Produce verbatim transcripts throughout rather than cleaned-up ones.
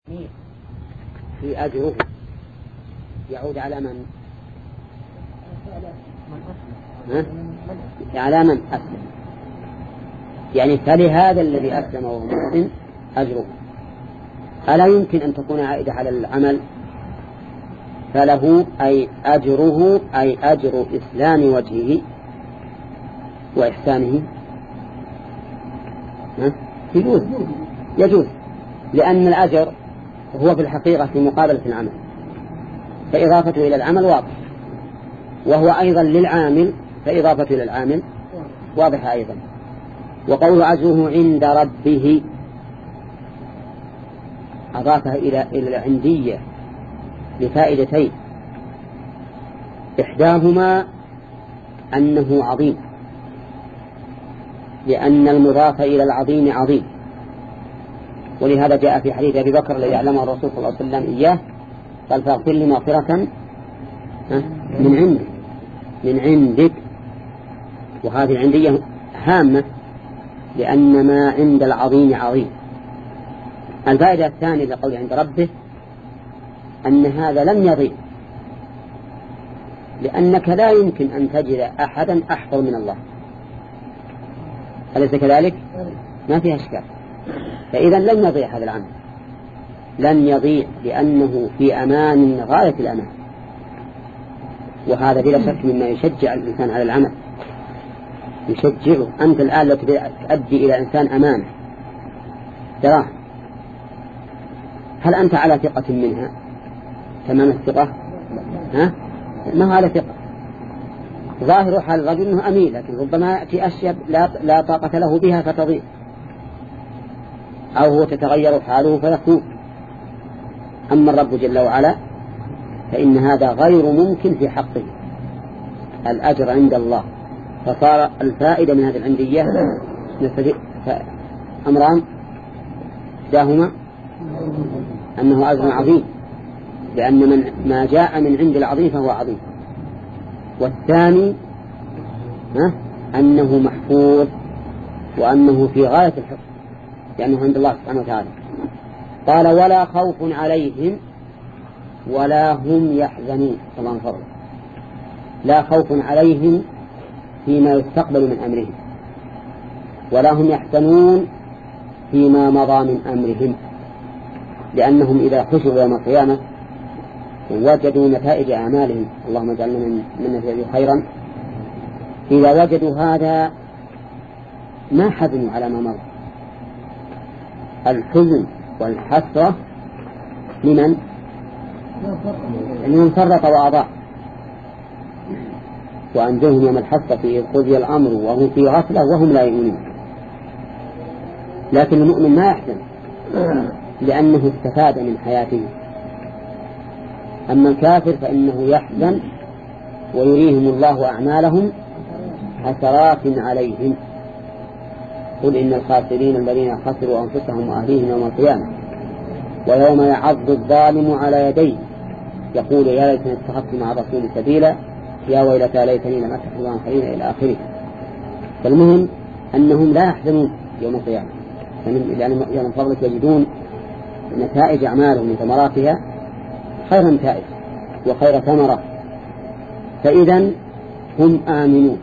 في أجره يعود على من؟ ها؟ على من أسلم، يعني فلهذا الذي أسلم وهو مسلم أجره. ألا يمكن أن تكون عائدة على العمل؟ فله أي أجره أي أجر إسلام وجهه وإحسانه. يجوز يجوز لأن الأجر هو في الحقيقة في مقابلة العمل، فإضافته إلى العمل واضح، وهو أيضا للعامل فإضافته إلى العامل واضحة أيضا. وقول أجره عند ربه أضافها إلى إلى العندية لفائدتين، إحداهما أنه عظيم، لأن المضاف إلى العظيم عظيم، ولهذا جاء في حديث أبي بكر الذي يعلمه الرسول صلى الله عليه وسلم إياه قال فاغفر لي مغفرة من عندك من عندك وهذه العندية هامة لأن ما عند العظيم عظيم. الفائدة الثانية لقول عند ربه أن هذا لم يضيع، لأنك لا يمكن أن تجد أحدا أحفظ من الله، أليس كذلك؟ ما فيها إشكال. فإذا لن يضيع هذا العمل، لن يضيع لأنه في أمان غاية الأمان، وهذا بلا شك مما يشجع الإنسان على العمل، يشجعه. أنت الآن لو تؤدي إلى إنسان أمانة تراه، هل أنت على ثقة منها تمام الثقة؟ ها؟ ما هو على ثقة. ظاهر حال الرجل أنه أمين، لكن ربما يأتي أشياء لا, لا طاقة له بها فتضيع، أو هو تتغير حاله فيكون. أما الرب جل وعلا فإن هذا غير ممكن في حقه، الأجر عند الله. فصار الفائدة من هذه العندية أمران، إحداهما أنه أجر عظيم لأن من ما جاء من عند العظيم فهو عظيم، والثاني أنه محفوظ وأنه في غاية الحفظ لأنه عند الله سبحانه وتعالى. قال ولا خوف عليهم ولا هم يحزنون. طبعا فرق، لا خوف عليهم فيما يستقبل من أمرهم، ولا هم يحزنون فيما مضى من أمرهم، لأنهم إذا حشروا يوم القيامة وجدوا نتائج أعمالهم، اللهم اجعلنا من نتائج خيرا، إذا وجدوا هذا ما حزنوا على ما مضى. الحزن والحسرة لمن؟ لمن فرط وأضاع، وأنجهم يوم الحسرة إذ قضي الأمر وهم في غفلة وهم لا يؤمنون. لكن المؤمن ما يحزن لأنه استفاد من حياته. أما الكافر فإنه يحزن ويريهم الله أعمالهم حسرات عليهم. قل إن الخاسرين الذين خسروا أنفسهم وأهليهم يوم القيامة ويوم يعض الظالم على يديه يقول يا ليتني اتخذت مع الرسول سبيلا يا ويلتى ليتني لم أتخذ عن خليلا إلى آخره. فالمهم أنهم لا يحزنون يوم القيامة، لأن يوم فضلك يجدون نتائج أعمالهم من ثمراتها خير نتائج وخير ثمرة، فإذا هم آمنون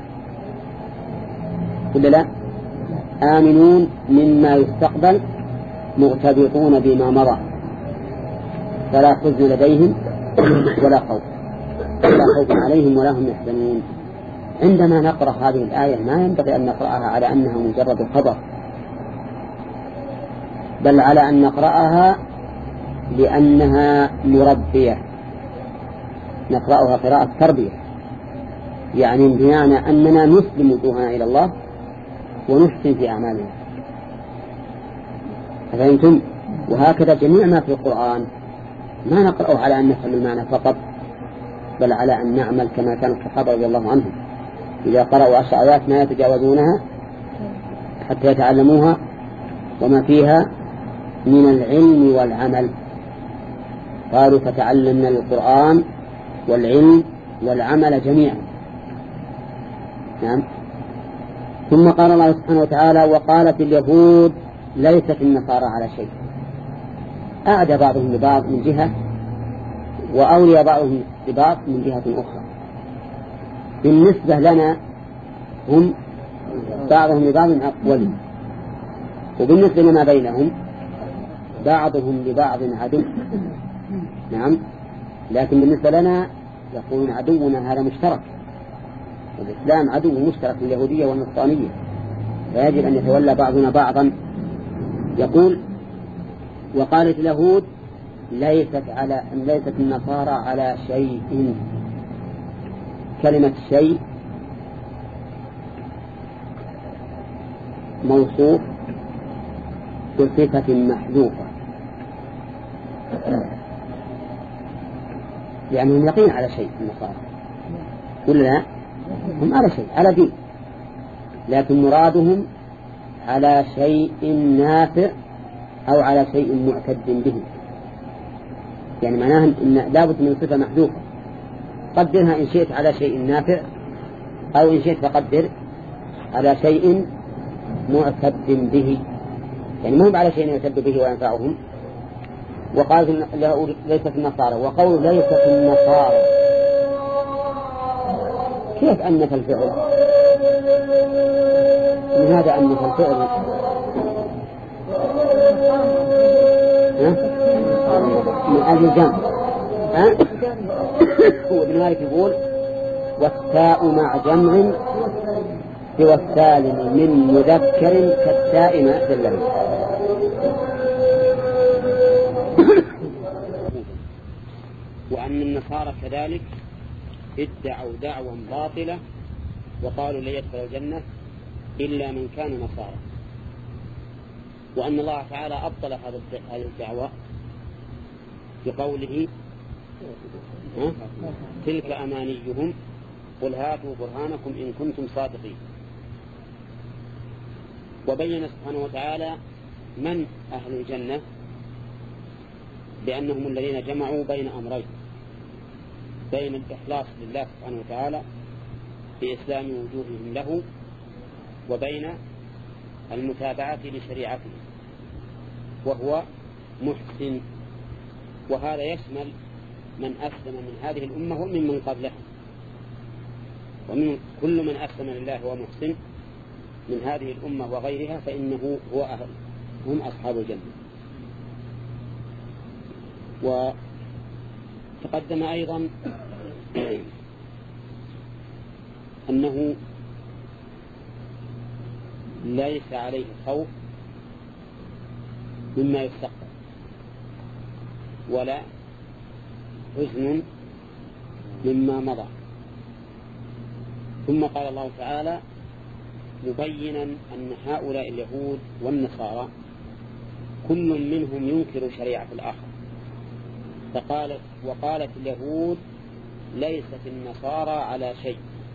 كل لا آمنون مما يستقبل مغتبطون بما مضى، فلا حزن لديهم ولا خوف ولا خوف عليهم ولا هم يحزنون. عندما نقرأ هذه الآية ما ينبغي أن نقرأها على أنها مجرد خبر، بل على أن نقرأها لأنها مربية، نقرأها قراءة تربية، يعني بمعنى أننا نسلم وجوهنا إلى الله ونحسن في أعمالنا. فهمتم؟ وهكذا جميع ما في القرآن ما نقرأه على أن نفهم المعنى فقط، بل على أن نعمل كما كان الصحابة رضي الله عنهم إذا قرأوا عشر آيات ما يتجاوزونها حتى يتعلموها وما فيها من العلم والعمل. قالوا فتعلمنا القرآن والعلم والعمل جميعا. نعم. ثم قال الله سبحانه وتعالى وقالت اليهود ليست النصارى على شيء، أعدى بعضهم لبعض من جهة وأولي بعضهم لبعض من جهة أخرى. بالنسبة لنا هم بعضهم لبعض أقوى، وبالنسبة لما بينهم بعضهم لبعض عدو. نعم، لكن بالنسبة لنا يقولون عدونا هذا مشترك، الإسلام عدو مشترك لليهودية والنصرانية، فيجب أن يتولى بعضنا بعضا. يقول وقالت اليهود ليست على ليست النصارى على شيء. كلمة شيء موصوف بصفة محذوفة، لأنهم يقين على شيء النصارى ولا لا؟ هم على شيء، على دين، لكن مرادهم على شيء نافع أو على شيء معتد به. يعني معناها إن لابد من صفة محذوفة، قدرها إن شئت على شيء نافع، أو إن شئت فقدر على شيء معتد به، يعني مهم على شيء يعتد به وينفعهم. وقال ليست النصارى، وقول ليست النصارى كيف أنف الفعل؟ من هذا أنف الفعل من أجل الجمع. وابن مالك يقول والتاء مع جمع سوى السالم من مذكر كالتاء ما دلله. وأن النصارى كذلك ادعوا دعوى باطلة وقالوا لن يدخل الجنة إلا من كان نصارى، وأن الله تعالى أبطل هذه الدعوة بقوله تلك أمانيهم قل هاتوا برهانكم إن كنتم صادقين. وبين سبحانه وتعالى من أهل الجنة بأنهم الذين جمعوا بين أمرين، بين الإخلاص لله سبحانه وتعالى بإسلام وجوههم له، وبين المتابعة لشريعته وهو محسن. وهذا يشمل من أسلم من هذه الأمة ومن من قبلها، ومن كل من أسلم لله ومحسن من هذه الأمة وغيرها فإنه هو أهل هم أصحاب الجنة. وتقدم أيضا أنه ليس عليه خوف مما يستقبل ولا حزن مما مضى. ثم قال الله تعالى مبينا أن هؤلاء اليهود والنصارى كل منهم ينكر شريعة الآخر، فقالت وقالت اليهود ليست النصارى على شيء،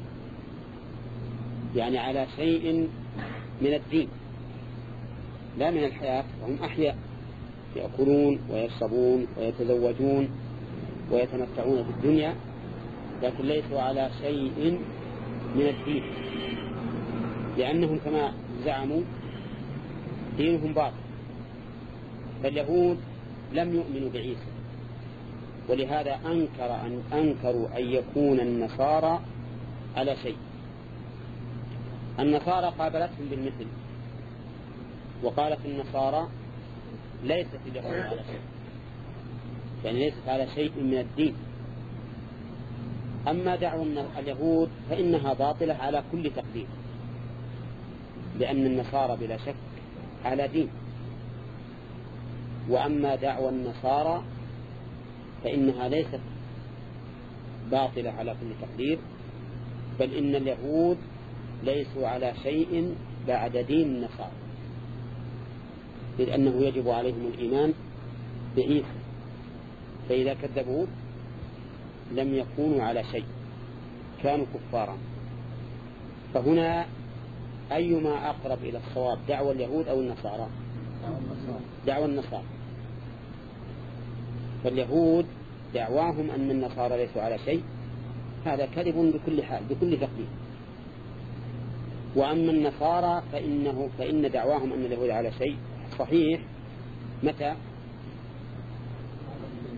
يعني على شيء من الدين لا من الحياة، فهم أحياء يأكلون ويشربون ويتزوجون ويتمتعون في الدنيا، لكن ليسوا على شيء من الدين، لأنهم كما زعموا دينهم باطل. فاليهود لم يؤمنوا بعيسى، ولهذا أنكر أن أنكروا أن يكون النصارى على شيء. النصارى قابلتهم بالمثل وقالت النصارى ليست اليهود على شيء، يعني ليست على شيء من الدين. أما دعوى اليهود فإنها باطلة على كل تقدير، لأن النصارى بلا شك على دين. وأما دعوى النصارى فإنها ليست باطلة على كل تقدير، بل إن اليهود ليسوا على شيء بعد دين النصارى، لأنه يجب عليهم الإيمان بعيسى، فإذا كذبوا لم يكونوا على شيء، كانوا كفارا. فهنا أيما أقرب إلى الصواب دعوى اليهود أو النصارى؟ دعوى النصارى. فاليهود دعواهم أن النصارى ليسوا على شيء، هذا كذب بكل حال بكل تقدير. وأما النصارى فإنه فإن دعواهم أن اليهود على شيء صحيح متى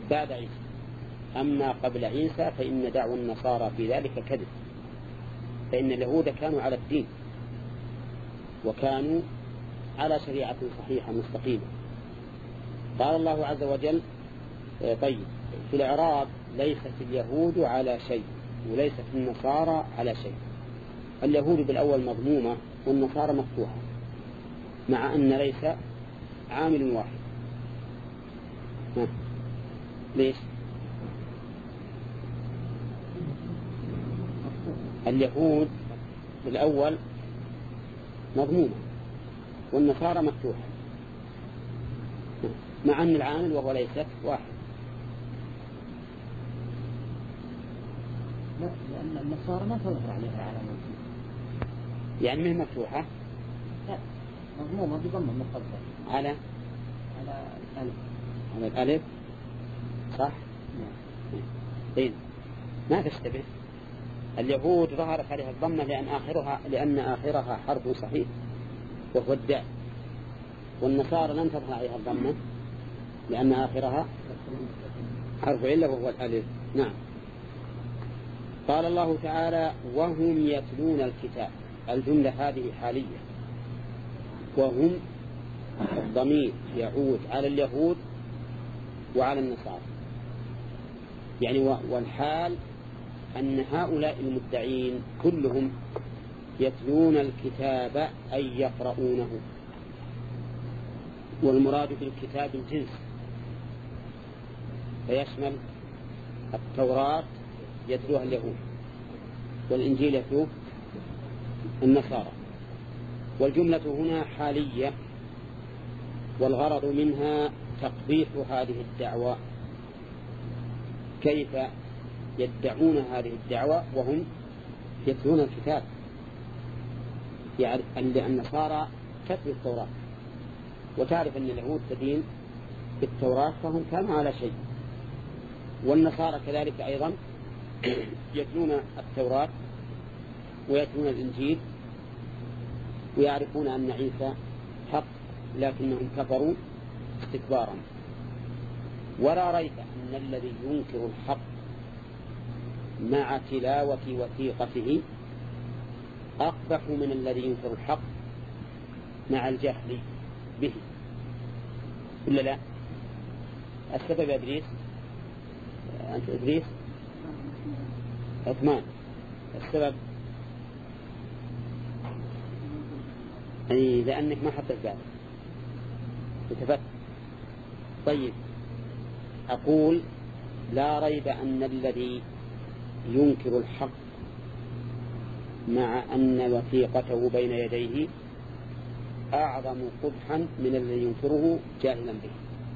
بعد عيسى. أما قبل عيسى فإن دعوى النصارى في ذلك كذب، فإن اليهود كانوا على الدين وكانوا على شريعة صحيحة مستقيمة. قال الله عز وجل طيب في الإعراب ليست اليهود على شيء وليست النصارى على شيء. اليهود بالأول مضمومة والنصارى مفتوحة، مع أن ليس عامل واحد. ها. ليش؟ اليهود بالأول مضمومة والنصارى مفتوحة، مع أن العامل وهو ليست واحد. لا، لأن النصارى ما تظهر عليها العلامات، يعني مهما مفتوحة لا مضمومة بضم مقدر على على الألف على الألف صح؟ طيب ما تشتبه. اليهود ظهرت عليها الضمة لأن آخرها لأن آخرها حرف صحيح وهو الدال، والنصارى لم تظهر عليها الضمة لأن آخرها حرف علة وهو الألف. نعم. قال الله تعالى وهم يتلون الكتاب. الجملة هذه حالية، وهم الضمير يعود على اليهود وعلى النصارى، يعني والحال أن هؤلاء المدعين كلهم يتلون الكتاب أي يقرؤونه، والمراد بالكتاب الجنس فيشمل التوراة يتلوها اليهود والإنجيل يتلوه النصارى. والجملة هنا حالية، والغرض منها تقبيح هذه الدعوة. كيف يدعون هذه الدعوة وهم يتلون الكتاب؟ يعني النصارى تتلو التوراة، وتعرف أن اليهود تدين بالتوراة فهم كانوا على شيء، والنصارى كذلك أيضا يتلون التوراة ويتلون الإنجيل ويعرفون أن عيسى حق، لكنهم كفروا استكبارا. ولا ريب أن الذي ينكر الحق مع تلاوة وثيقته أقبح من الذي ينكر الحق مع الجهل به، ولا لا؟ السبب إدريس، أنت إدريس عثمان، السبب يعني لأنك ما حطيت بالك وتفت. طيب أقول لا ريب أن الذي ينكر الحق مع أن وثيقته بين يديه أعظم قبحا من الذي ينكره جاهلا به.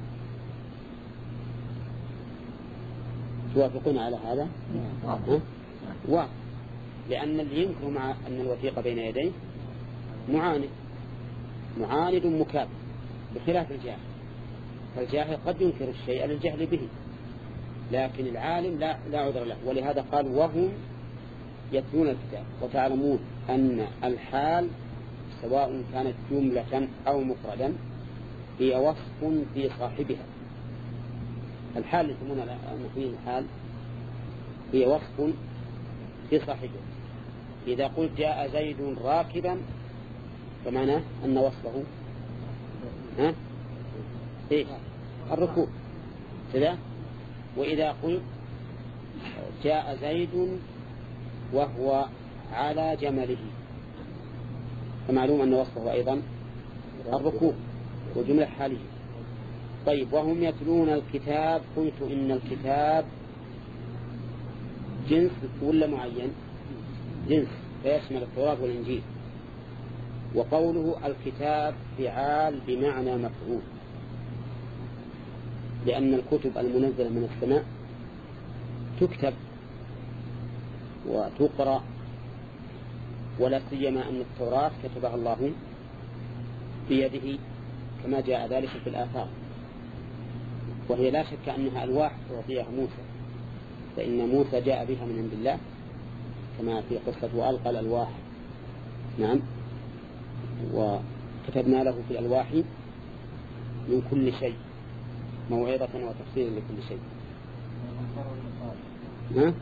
توافقون على هذا؟ واضح. لأن اللي ينكر مع أن الوثيقة بين يديه معاند معاند مكابر، بخلاف الجاهل. فالجاهل قد ينكر الشيء للجهل به، لكن العالم لا, لا عذر له. ولهذا قال وهم يتلون الكتاب. وتعلمون أن الحال سواء كانت جملة أو مفردا هي وصف في صاحبها. الحال اللي يسمونها المحيين الحال هي وصف في صاحبه. إذا قلت جاء زيد راكبا فمعناه أن وصفه ها إيه الركوب كذا. وإذا قلت جاء زيد وهو على جمله فمعلوم أن وصفه أيضا الركوب وجملة حالية. طيب وهم يتلون الكتاب. قلت إن الكتاب جنس ولا معين؟ جنس فيشمل التوراة والإنجيل. وقوله الكتاب فعال بمعنى مفعول، لأن الكتب المنزلة من السماء تكتب وتقرأ، ولا سيما أن التوراة كتبها الله بيده كما جاء ذلك في الآثار، وهي لا شك أنها ألواح تعطيها موسى، فإن موسى جاء بها من عند الله كما في قصة وألقى الألواح. نعم. وكتبنا له في الألواح من كل شيء موعظة وتفصيلا لكل شيء. ها؟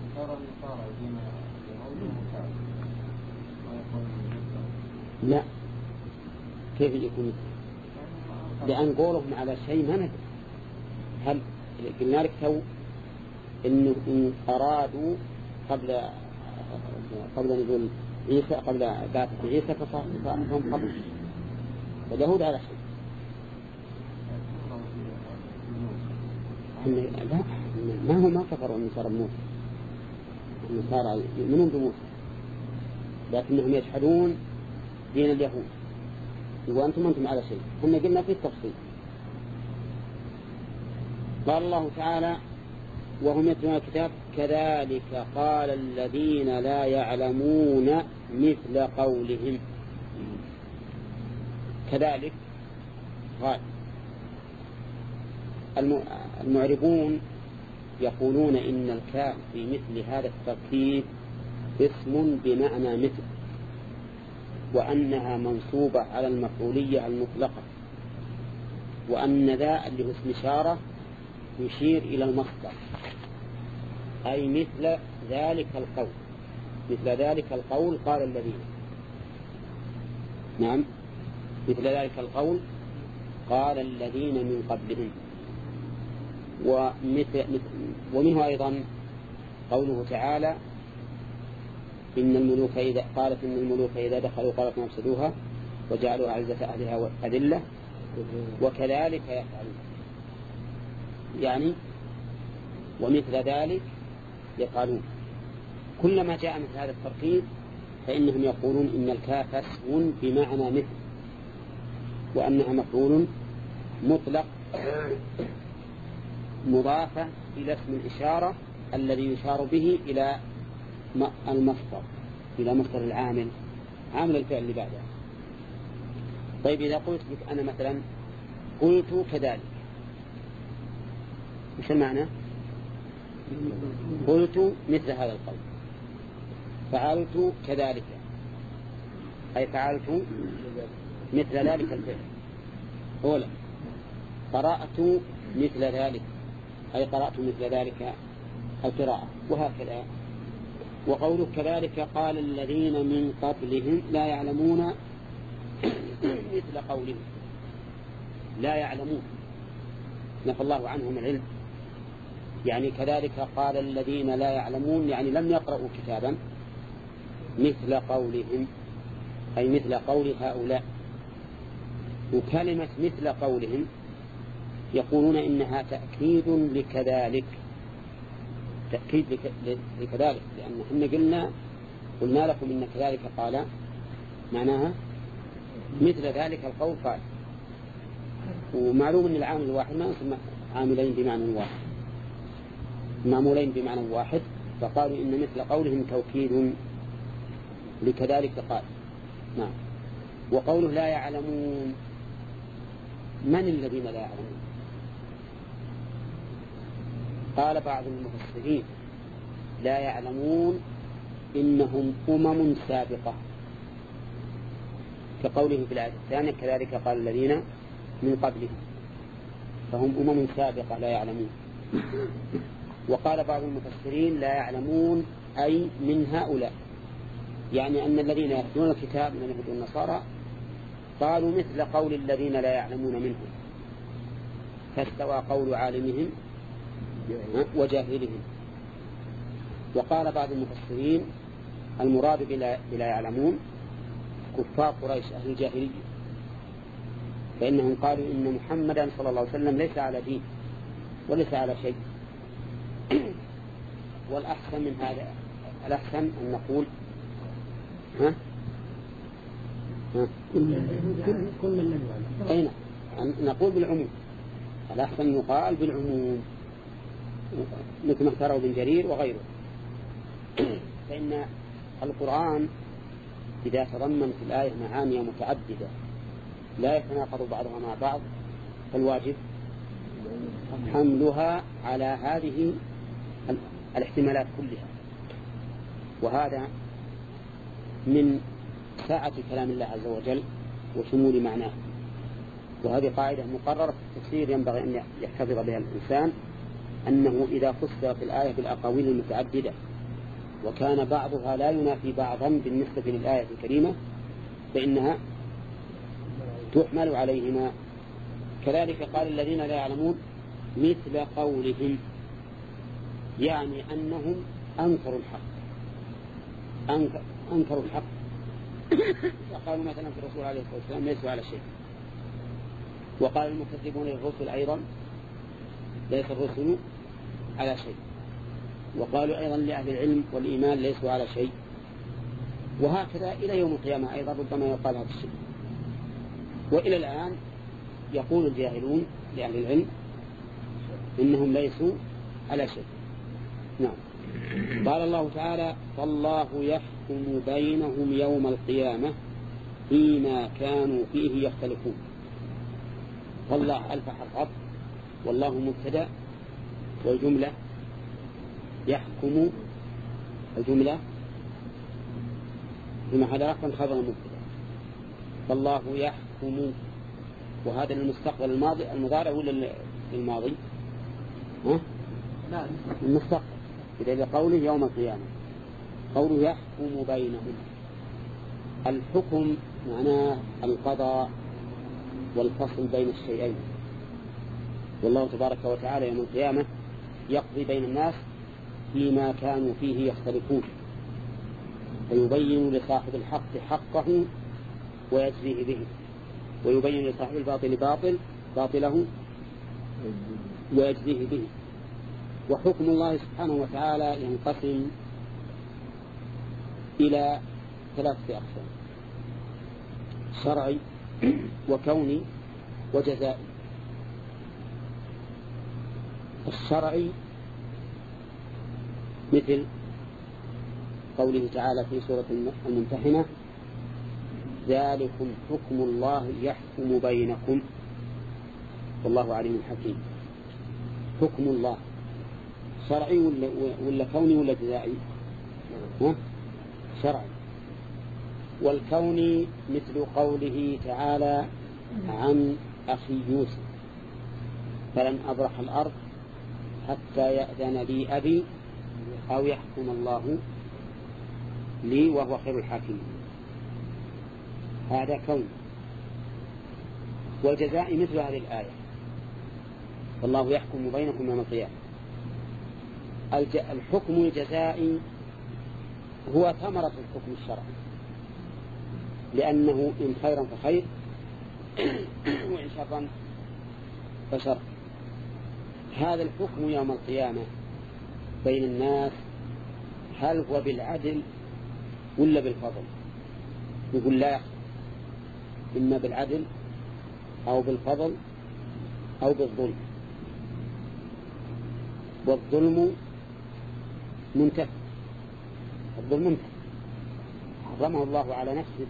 لا، كيف يكون؟ لأن قولهم على شيء ما ندري. هل قلنا لك تو إن إن أرادوا قبل قبل نزول عيسى قبل بعثة عيسى فصارهم قبل واليهود على شيء. لا، ما هم ما كفروا النصارى بموسى، النصارى يؤمنون بموسى لكنهم يجحدون دين اليهود وأنتم أنتم على شيء. هم قلنا في التفصيل. قال الله تعالى وهم يتلون الكتاب كذلك قال الذين لا يعلمون مثل قولهم. كذلك قال المعربون يقولون إن الكاف في مثل هذا التركيب اسم بمعنى مثل، وأنها منصوبة على المفعولية المطلقة، وأن ذا اللي هو اسم إشارة يشير إلى المصدر، أي مثل ذلك القول. مثل ذلك القول قال الذين، نعم مثل ذلك القول قال الذين من قبلهم. ومثل ومنه أيضا قوله تعالى إن الملوك إذا قالت إن الملوك إذا دخلوا قالت نفسدوها وجعلوا أعزة أهلها أذلة وكذلك يفعلون. يعني ومثل ذلك يفعلون. كلما جاء مثل هذا التركيب فإنهم يقولون إن الكاف اسم بمعنى مثل، وأنها مفعول مطلق مضافة إلى اسم الإشارة الذي يشار به إلى المصدر، إلى مصدر العامل، عامل الفعل اللي بعده. طيب إذا قلت لك أنا مثلا قلت كذلك، مش المعنى؟ قلت مثل هذا القول، فعلت كذلك أي فعلت مثل ذلك الفعل. أولا قرأت مثل ذلك أي قرأت مثل ذلك القراءة، وهكذا. وقوله كذلك قال الذين من قبلهم لا يعلمون مثل قولهم. لا يعلمون نفى الله عنهم العلم، يعني كذلك قال الذين لا يعلمون يعني لم يقرأوا كتابا مثل قولهم أي مثل قول هؤلاء. وكلمة مثل قولهم يقولون إنها تأكيد لكذلك، تأكيد لكذلك، لأن احنا قلنا قلنا لكم إن كذلك قال معناها مثل ذلك القول قال. ومعلوم أن العامل الواحد ما يسمى عاملين بمعنى واحد، معمولين بمعنى واحد، فقالوا إن مثل قولهم توكيد لكذلك قال. نعم. وقوله لا يعلمون، من الذين لا يعلمون؟ قال بعض المفسرين لا يعلمون إنهم أمم سابقة، كقوله في الآية الثانية كذلك قال الذين من قبلهم، فهم أمم سابقة لا يعلمون. وقال بعض المفسرين لا يعلمون أي من هؤلاء، يعني أن الذين يتلون الكتاب من اليهود والنصارى قالوا مثل قول الذين لا يعلمون منهم، فاستوى قول عالمهم وجاهلهم. وقال بعض المفسرين المراد بلا, بلا يعلمون كفار قريش أهل الجاهلية، فإنهم قالوا إن محمدا صلى الله عليه وسلم ليس على دين وليس على شيء. والأحسن من هذا، الأحسن أن نقول ها ها كل من أين نقول بالعموم، الأحسن يقال بالعموم مثل ما اختاره ابن جرير وغيره. فإن القرآن إذا تضمن في الآية معاني متعددة لا يتناقض بعضها مع بعض فالواجب حملها على هذه الاحتمالات كلها. وهذا من ساعة كلام الله عز وجل وشمول معناه. وهذه قاعدة مقررة في التفسير ينبغي أن يحتفظ بها الإنسان، أنه إذا فسرت الآية بالأقاويل المتعددة وكان بعضها لا ينافي بعضا بالنسبة للآية الكريمة فإنها تحمل عليهما. كذلك قال الذين لا يعلمون مثل قولهم، يعني أنهم أنكروا الحق أنكر أنكروا الحق وقالوا مثلا في الرسول عليه الصلاة والسلام ليسوا على شيء. وقال المكذبون للرسل أيضا ليس الرسل على شيء. وقالوا أيضا لأهل العلم والإيمان ليسوا على شيء. وهكذا إلى يوم القيامة أيضا ربما يقال هذا الشيء. وإلى الآن يقول الجاهلون لأهل العلم إنهم ليسوا على شيء. نعم. قال الله تعالى فالله يحكم بينهم يوم القيامة فيما كانوا فيه يختلفون. فالله ألف حرف والله مبتدأ والجملة يحكم الجملة بما حدا رقم خبر مبتدأ. فالله يحكم، وهذا المستقبل الماضي المضارع ولا الماضي؟ ها؟ لا المستقبل. إذا قوله يوم القيامة قوله يحكم بينهم. الحكم معناه القضاء والفصل بين الشيئين. والله تبارك وتعالى يوم القيامة يقضي بين الناس فيما كانوا فيه يختلفون، فيبين لصاحب الحق حقه ويجزيه به، ويبين لصاحب الباطل باطل باطله ويجزيه به. وحكم الله سبحانه وتعالى ينقسم إلى ثلاثة أقسام: شرعي وكوني وجزائي. الشرعي مثل قوله تعالى في سورة الممتحنة ذلكم حكم الله يحكم بينكم والله عليم حكيم. حكم الله شرعي ولا, ولا كوني ولا جزائي؟ ها؟ شرعي. والكوني مثل قوله تعالى عن أخي يوسف فلن أبرح الأرض حتى يأذن لي أبي أو يحكم الله لي وهو خير الحاكمين. هذا كون. والجزاء مثل هذه الآية والله يحكم بينكم يوم القيامة. الحكم الجزائي هو ثمرة الحكم الشرعي، لأنه إن خيرا فخير وإن شرا فشر. هذا الحكم يوم القيامة بين الناس هل هو بالعدل ولا بالفضل؟ يقول لا، إما بالعدل أو بالفضل أو بالظلم. والظلم منتهى، الظلم منتهى حرمه الله على نفسه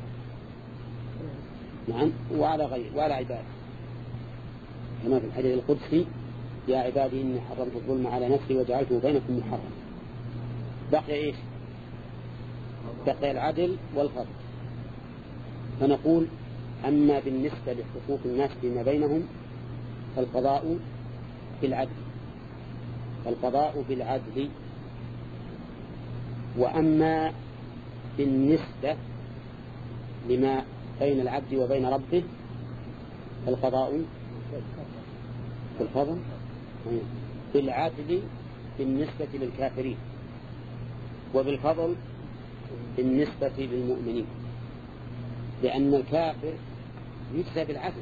نعم وعلى غيره وعلى عباده، كما في الحديث القدسي يا عبادي إني حرمت الظلم على نفسي وجعلته بينكم محرما. بقي إيش؟ بقي العدل والفضل. فنقول أما بالنسبة لحقوق الناس فيما بينهم فالقضاء بالعدل فالقضاء بالعدل وأما بالنسبة لما بين العبد وبين ربه فالقضاء بالفضل بالعدل بالنسبة للكافرين وبالفضل بالنسبة للمؤمنين، لأن الكافر يجزى بالعدل،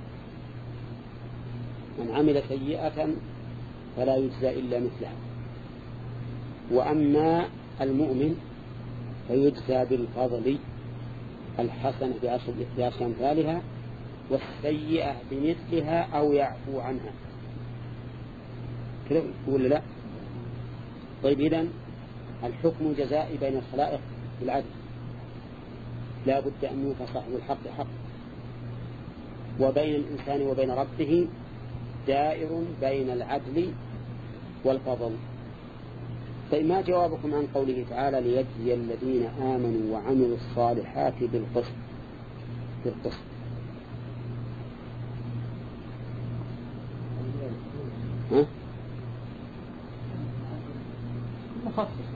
من عمل سيئة فلا يجزى إلا مثلها. وأما المؤمن فيجزى بالفضل، الحسنة بعشر أمثالها والسيئة بمثلها أو يعفو عنها. كده ولا لا؟ طيب إذن الحكم جزائي بين الخلائق بالعدل، لا بد أن يوفى صاحب الحق حق. وبين الإنسان وبين ربه دائر بين العدل والفضل. طيب ما جوابكم عن قوله تعالى ليجزي الذين آمنوا وعملوا الصالحات بالقسط بالقسط؟ ها؟ مخصص.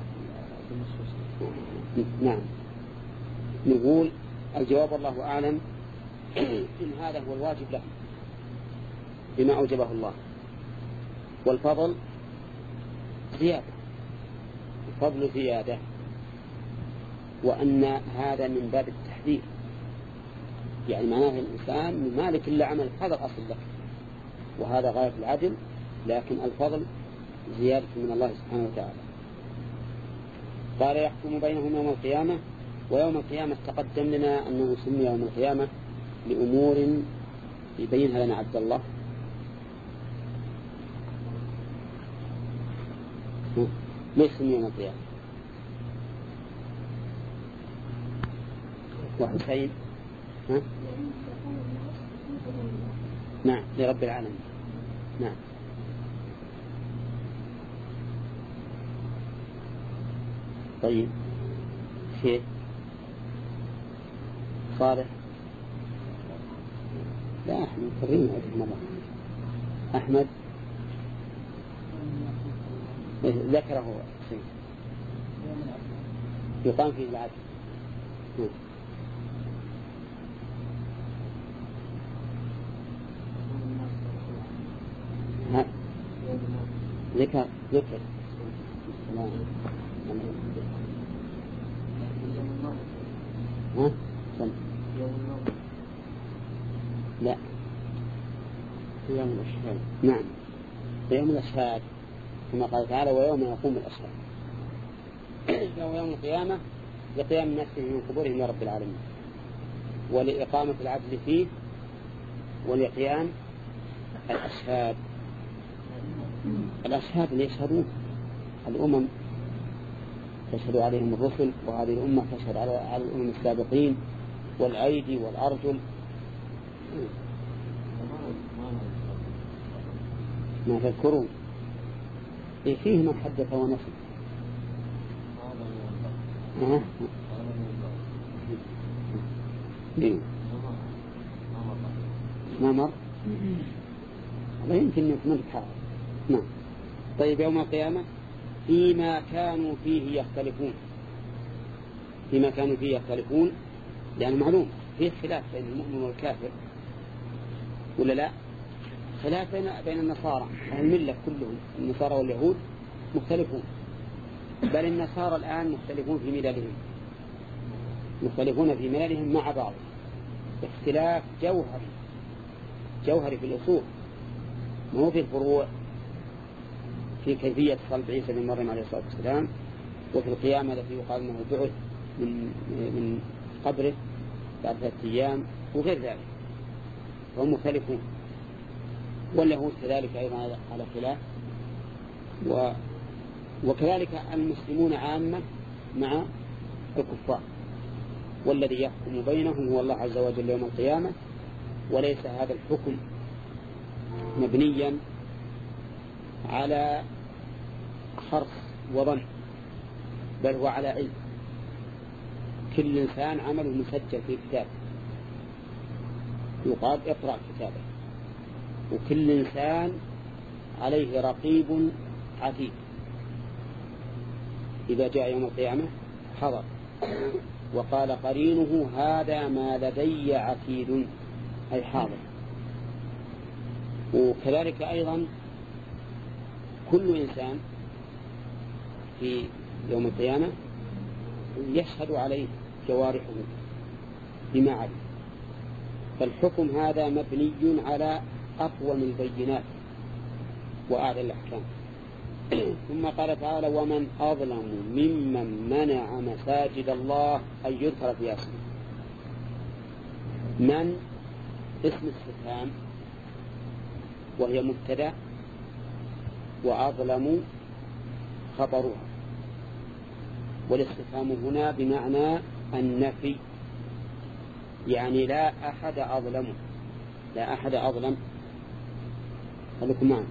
نعم. نقول الجواب الله أعلم إن هذا هو الواجب له بما أوجبه الله، والفضل زيادة، الفضل زيادة، وأن هذا من باب التحذير، يعني معناه الإنسان مالك إلا عمل هذا الأصل لك، وهذا غاية العدل، لكن الفضل زيادة من الله سبحانه وتعالى. قال يحكم بينهم يوم القيامة. ويوم القيامة تقدم لنا أنه سمي يوم القيامة لأمور يبينها لنا عبد الله. ليش سمي يوم القيامة؟ وحسين ها؟ نعم لرب العالمين. نعم. طيب شيء صالح؟ لا أحمد كريم هذه مرة. أحمد ذكره شيء يقام فيه العدل. ها ذكر ذكر ها سم. لا يوم الأشهاد. نعم يوم الأشهاد كما قال تعالى ويوم يقوم الأشهاد. فهو يوم القيامة لقيام الناس من قبورهم لرب العالمين، ولإقامة العدل فيه، ولقيام الأشهاد. الأشهاد اللي يشهدون الأمم تشهد عليهم الرسل، وهذه الأمة تشهد على الأمم السابقين، والأيدي والأرجل. ما تذكرون إيه فيه من حدث ونسي. أه. إيه. ما مر لا يمكن يكمل حاجة. نعم. طيب يوم القيامة فيما كانوا فيه يختلفون، فيما كانوا فيه يختلفون يعني معلوم فيه خلاف بين المؤمن والكافر ولا لا؟ خلاف بين النصارى الملة كلهم، النصارى واليهود مختلفون، بل النصارى الآن مختلفون في مللهم، مختلفون في مللهم مع بعض اختلاف جوهري، جوهري في الأصول، مو في الفروع، في كيفية صلب عيسى بن مريم عليه الصلاة والسلام، وفي القيامة التي يقال أنه بعث من من قبره بعد ثلاثة أيام وغير ذلك، هم مختلفون. واليهود كذلك أيضا على خلاف، و وكذلك المسلمون عامة مع الكفار، والذي يحكم بينهم هو الله عز وجل يوم القيامة، وليس هذا الحكم مبنيا على خرص وظن، بل هو على علم. كل إنسان عمله مسجل في كتاب يقال اقرأ كتابه، وكل إنسان عليه رقيب عتيد إذا جاء يوم القيامة حضر وقال قرينه هذا ما لدي عتيد، أي حاضر. وكذلك أيضا كل إنسان في يوم القيامة يشهد عليه جوارحه بما علم، فالحكم هذا مبني على أقوم البينات وأعلى الأحكام. ثم قال تعالى ومن أظلم ممن منع مساجد الله أن يذكر في اسمه. من اسم استفهام وهي مبتدأ، وأظلم خبرها، والاستفهام هنا بمعنى النفي، يعني لا أحد أظلم، لا أحد أظلم. خليكم معنا.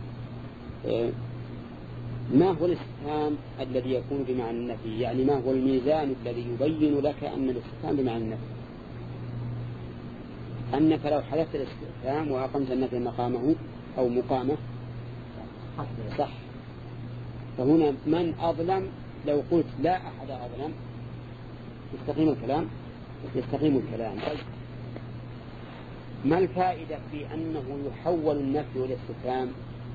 ما هو الاستفهام الذي يكون بمعنى النفي؟ يعني ما هو الميزان الذي يبين لك أن الاستفهام بمعنى النفي؟ أنك لو حذفت الاستفهام وأقمت النفي مقامه أو مقامه صح. فهنا من أظلم، لو قلت لا أحد أظلم يستقيم الكلام يستقيم الكلام. ما الفائدة في أنه يحول النفي والاستفهام؟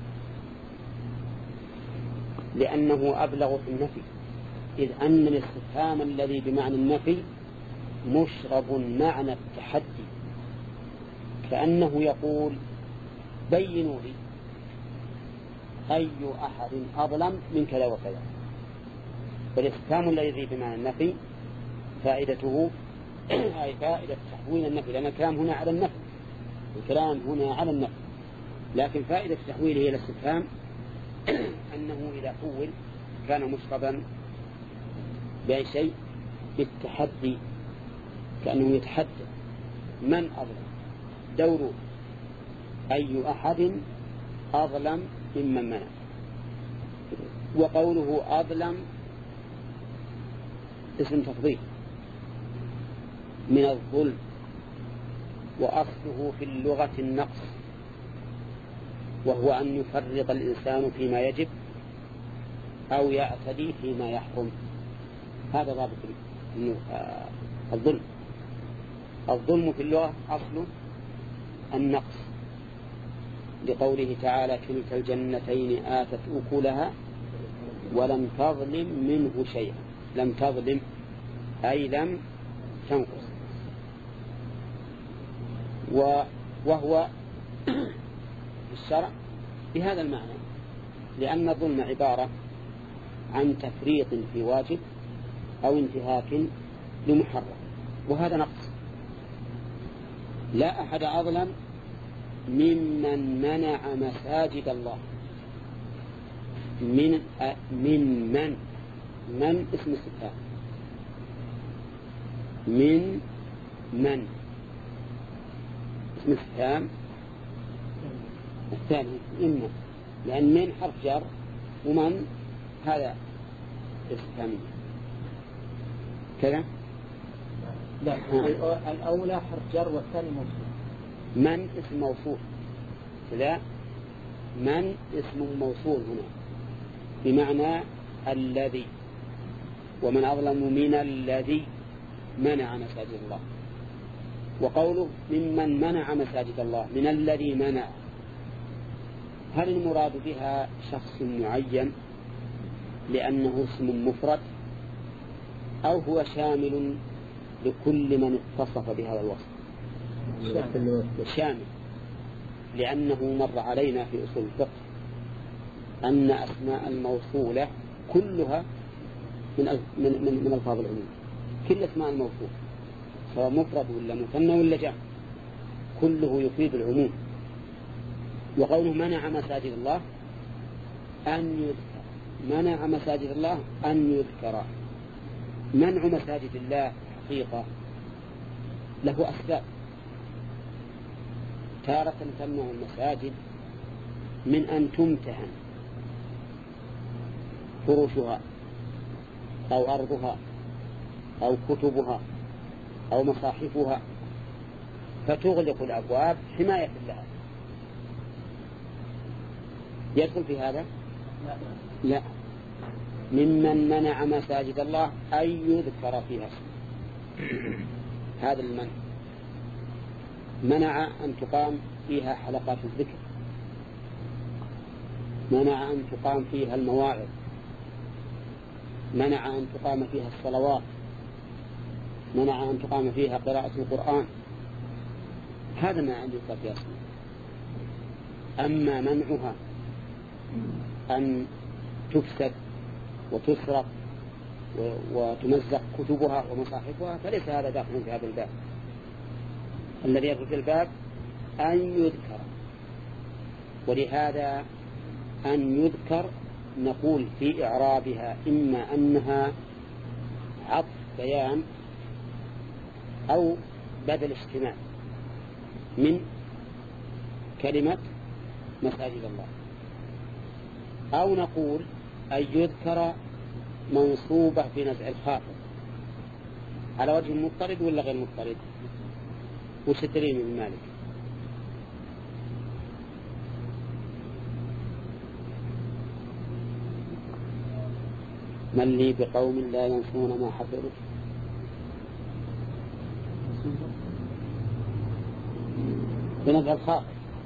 لأنه أبلغ في النفي، إذ أن الاستفهام الذي بمعنى النفي مشرب معنى التحدي، كأنه يقول بينوا لي أي أحد أظلم من كذا وكذا. والاستفهام الذي بمعنى النفي فائدته أي فائدة تحويل النفي، لأن الكلام هنا على النفي، الكلام هنا على النفي، لكن فائدة تحويله إلى الاستفهام أنه إذا حول كان مشربا بأي شيء بالتحدي، كأنه يتحدى من أظلم، دور أي أحد أظلم ممن منع. وقوله أظلم اسم تفضيل من الظلم، وأصله في اللغة النقص، وهو أن يفرط الإنسان فيما يجب أو يعتدي فيما يحرم. هذا ضابط الظلم. الظلم في اللغة أصله النقص، لقوله تعالى كلتا الجنتين آتت أكلها ولم تظلم منه شيئا. لم تظلم أي لم تنقص. وهو في الشرع بهذا المعنى، لأن الظلم عبارة عن تفريط في واجب أو انتهاك لمحرم، وهذا نقص. لا أحد أظلم ممن منع مساجد الله. من من من من اسم استفهام، من من اسم استفهام الثاني إن، لأن من حرف جر ومن هذا استفهامي كذا. لا، الأولى حرف جر والثاني موصول. من اسم موصول، لا من اسم موصول هنا بمعنى الذي، ومن أظلم من الذي منع مساجد الله. وقوله ممن منع مساجد الله، من الذي منع، هل المراد بها شخص معين لأنه اسم مفرد، أو هو شامل لكل من اتصف بهذا الوصف؟ شامل، لأنه مر علينا في أصول الفقه أن أسماء الموصولة كلها من من من, من ألفاظ العموم. كل أسماء الموصول سواء مفرد ولا مثنى ولا جمع كله يفيد العموم. وقوله منع مساجد الله أن يذكر، منع مساجد الله أن يذكر. منع مساجد الله حقيقة له أسباب. تارة تمنع المساجد من أن تمتهن فروشها أو أرضها أو كتبها أو مصاحفها، فتغلق الأبواب حماية لها. يدخل في هذا؟ لا. ممن منع مساجد الله أن يذكر فيها اسمه. هذا المنع. منع أن تقام فيها حلقات الذكر، منع أن تقام فيها المواعظ، منع أن تقام فيها الصلوات، منع أن تقام فيها قراءة القرآن. هذا ما عندي في اسمه. أما منعها أن تفسد وتسرق وتمزق كتبها ومصاحفها فليس هذا داخل في هذا الباب. الذي يدخل في الباب أن يذكر. ولهذا أن يذكر نقول في إعرابها إما أنها عطف بيان أو بدل اجتماع من كلمة مساجد الله، أو نقول أن يذكر منصوبة في نزع الخافض على وجه مضطرد ولا غير مضطرد؟ وش الدليل من مالك؟ من لي بقوم لا ينسون ما حفظوا. بنبع الخاطئ.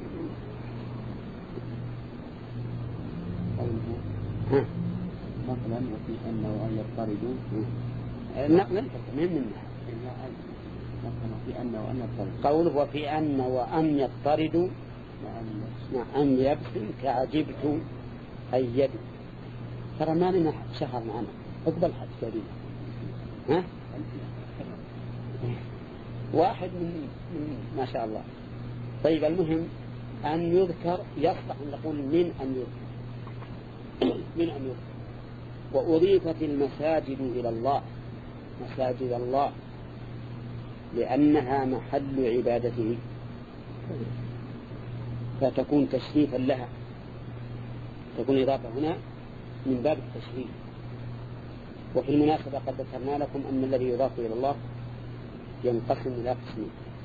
ها مثلا وفي أن وأن يضطردوا نقل من منها مثلا في أن وأن يضطردوا قوله وفي أن وأن يضطردوا أن يبسم كعجبت أيد ترى ما لنا شهر معنا اقبل حد سريع ها واحد من, من ما شاء الله. طيب المهم أن يذكر يصلح أن نقول من أن يذكر من أن يذكر. وأضيفت المساجد إلى الله مساجد الله لأنها محل عبادته فتكون تشريفا لها تكون إضافة هنا من باب التشريف. وفي المناسبة قد ذكرنا لكم أن الذي يضاف إلى الله ينقسم إلى قسمين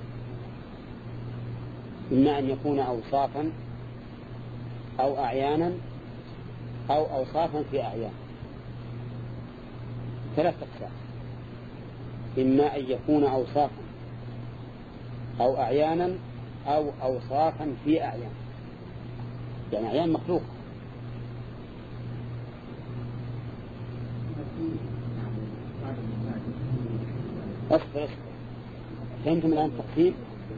إما أن يكون أوصافا أو أعيانا أو أوصافا في أعيان ثلاث أقسام إما أن يكون أوصافا أو أعيانا أو أوصافا في أعيان يعني أعيان مخلوقة أصبر أصبر فهمتم الآن التقسيم.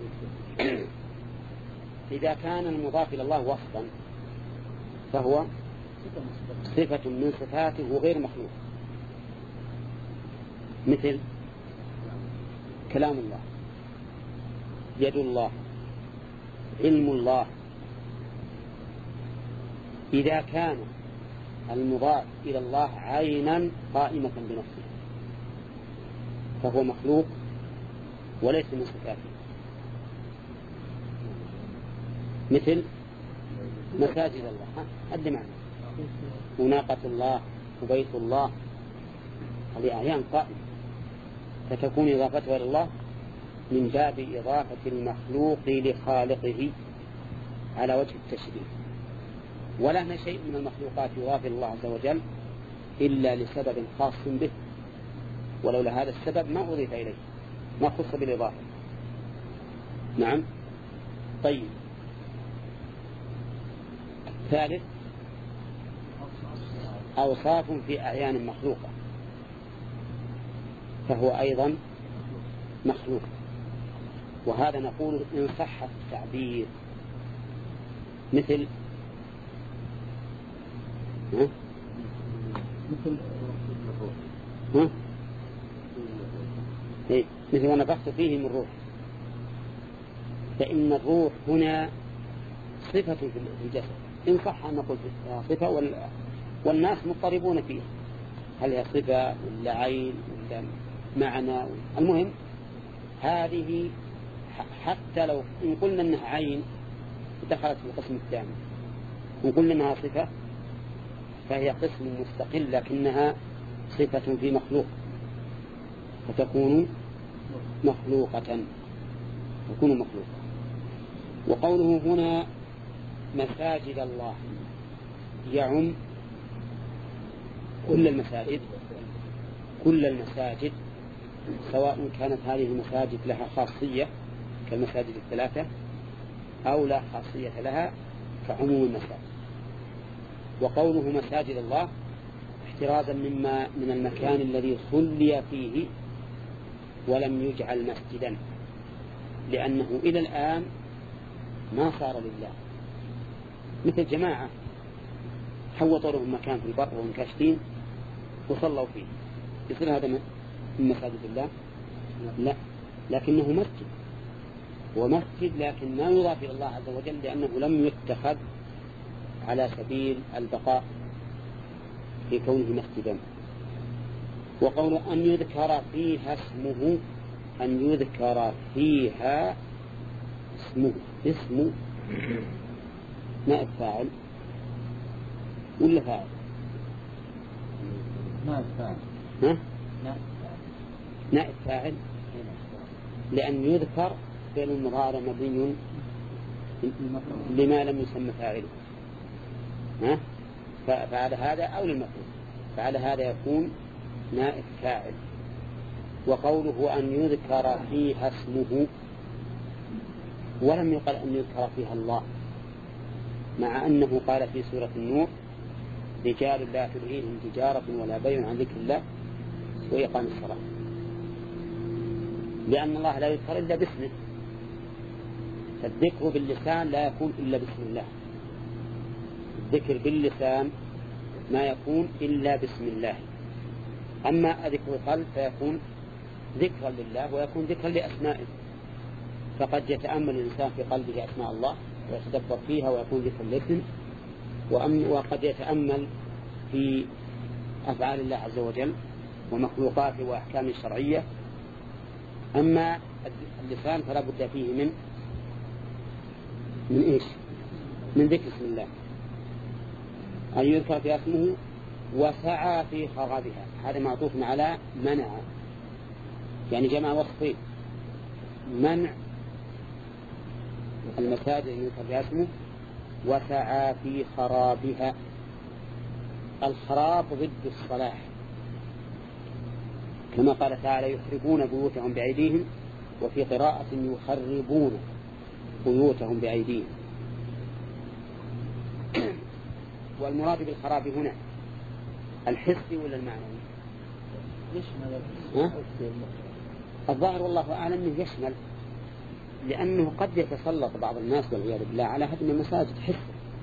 إذا كان المضاف إلى الله وصفا فهو صفة من صفاته غير مخلوق مثل كلام الله يد الله علم الله. إذا كان المضاف إلى الله عينا قائمة بنفسه فهو مخلوق وليس من صفاته مثل مساجد الله هذا معنى وناقة الله وبيت الله هذه أعيان قائمة فتكون إضافتها إلى الله من باب إضافة المخلوق لخالقه على وجه التشريف. ولا شيء من المخلوقات يضاف إلى الله عز وجل إلا لسبب خاص به ولولا هذا السبب ما أضيف إليه ما خص بالإضافة. نعم. طيب ثالث أوصاف في أعيان مخلوقة فهو أيضا مخلوق وهذا نقول إن صح التعبير مثل ها؟ مثل ها؟ إيه؟ مثل ونفخت فيه من روح فإن الروح هنا صفة في الجسد إن صح أن نقول فيها صفة والناس مضطربون فيها هل هي صفة ولا عين ولا معنى. المهم هذه حتى لو إن قلنا أنها عين دخلت في القسم الثاني وإن قلنا أنها صفة فهي قسم مستقل لكنها صفة في مخلوق فتكون مخلوقة تكون مخلوقة. وقوله هنا مساجد الله يعم كل المساجد كل المساجد سواء كانت هذه المساجد لها خاصية كالمساجد الثلاثة أو لا خاصية لها كعموم المساجد. وقوله مساجد الله احترازا مما من المكان الذي صلي فيه ولم يجعل مسجدا لأنه إلى الآن ما صار لله مثل جماعة حوطوا لهم مكان في البر وهم كاشفين وصلوا فيه يصير هذا من مساجد الله؟ لا لكنه مسجد ومسجد لكن ما يضاف إلى الله عز وجل لأنه لم يتخذ على سبيل البقاء في كونه مسجدا. وقول أن يذكر فيها اسمه أن يذكر فيها اسمه اسمه نائب فاعل ولا فاعل؟ نائب فاعل ها؟ نائب فاعل لأن يذكر فعل المضارع مبني لما لم يسمى فاعله ها؟ فعل هذا أو للمفعول فعلى هذا يكون نائب فاعل. وقوله أن يذكر فيها اسمه، ولم يقل أن يذكر فيها الله، مع أنه قال في سورة النور رجال لا تلهيهم تجارة ولا بيع عن ذكر الله وإقام الصلاة، لأن الله لا يذكر إلا باسمه، فالذكر باللسان لا يكون إلا باسم الله. الذكر باللسان ما يكون إلا باسم الله، أما ذكر القلب فيكون ذكرا لله ويكون ذكرا لأسمائه، فقد يتأمل الإنسان في قلبه أسماء الله ويتدبر فيها ويكون ذكرا لاسم، وقد يتأمل في أفعال الله عز وجل ومخلوقاته وأحكامه الشرعية. أما اللسان فلا بد فيه من من إيش؟ من ذكر اسم الله، أن يذكر في اسمه وسعى في خرابها. هذا معطوف على منع، يعني جمع وصفين: منع المساجد أن يذكر في اسمه، وسعى في خرابها. الخراب ضد الصلاح، كما قال تعالى: يخربون بيوتهم بأيديهم، وفي قراءة يخربون بيوتهم بأيديهم. والمراد بالخراب هنا الحسي ولا المعنوي؟ يشمل الظاهر والله أعلم أنه يشمل، لأنه قد يتسلط بعض الناس والعياذ بالله على هدم المساجد حسا،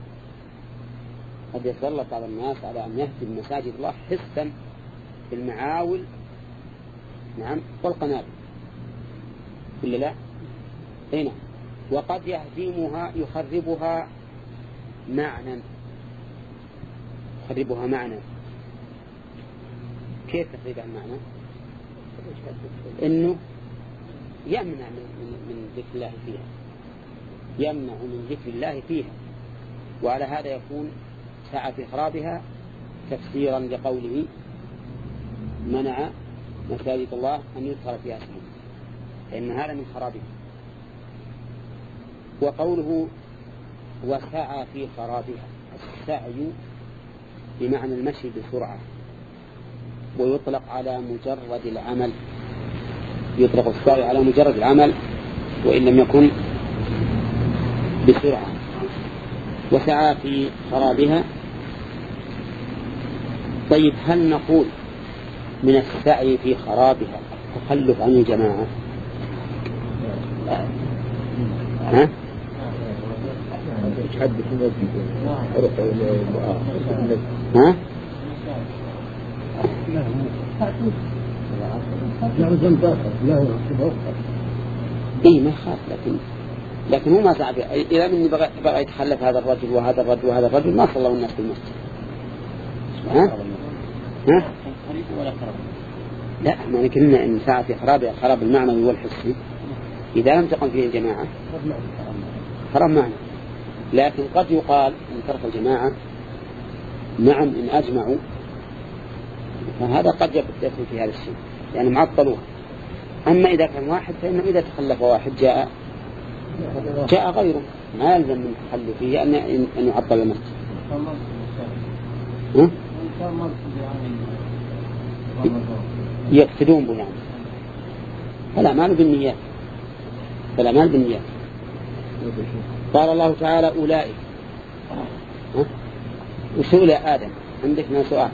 قد يتسلط بعض الناس على أن يهدم مساجد الله حسا بالمعاول، نعم، والقنابل، إلا لا؟ هنا. وقد يهدمها يخربها معنى، يخربها معنى. كيف تخريبها المعنى؟ إنه يمنع من, من ذكر الله فيها، يمنع من ذكر الله فيها، وعلى هذا يكون سعى في خرابها تفسيرا لقوله: منع مساجد الله أن يذكر فيها اسمه، فإن هذا من خرابها. وقوله وسعى في خرابها، السعي بمعنى المشي بسرعة، ويطلق على مجرد العمل، يطلق السعي على مجرد العمل وإن لم يكن بسرعة. وسعى في خرابها. طيب، هل نقول من السعي في خرابها تخلف عن الجماعة؟ ها؟ ها؟ إيه ما يخاف، لكن لكن هو ما سعى. إذا من بغى بغى يتخلف هذا الرجل وهذا الرجل وهذا الرجل ما صلوا الناس في المسجد. ها؟ ها؟ لا، ما يمكن أن سعى في خرابها خراب المعنوي والحسي إذا لم تقم فيه الجماعة خراب معنى. لكن قد يقال أن ترك الجماعة نعم إن أجمعوا، فهذا قد يدخل في هذا الشيء، يعني معطلوها. أما إذا كان واحد فإنه إذا تخلف واحد جاء جاء غيره، ما يلزم من تخلفه أن أن يعطل المسجد. ها؟ يقتدون بنعم، فلا مال بالنيات، فلا مال بالنيات. قال الله تعالى: أولئك. وسئل آدم، عندك ما سؤال؟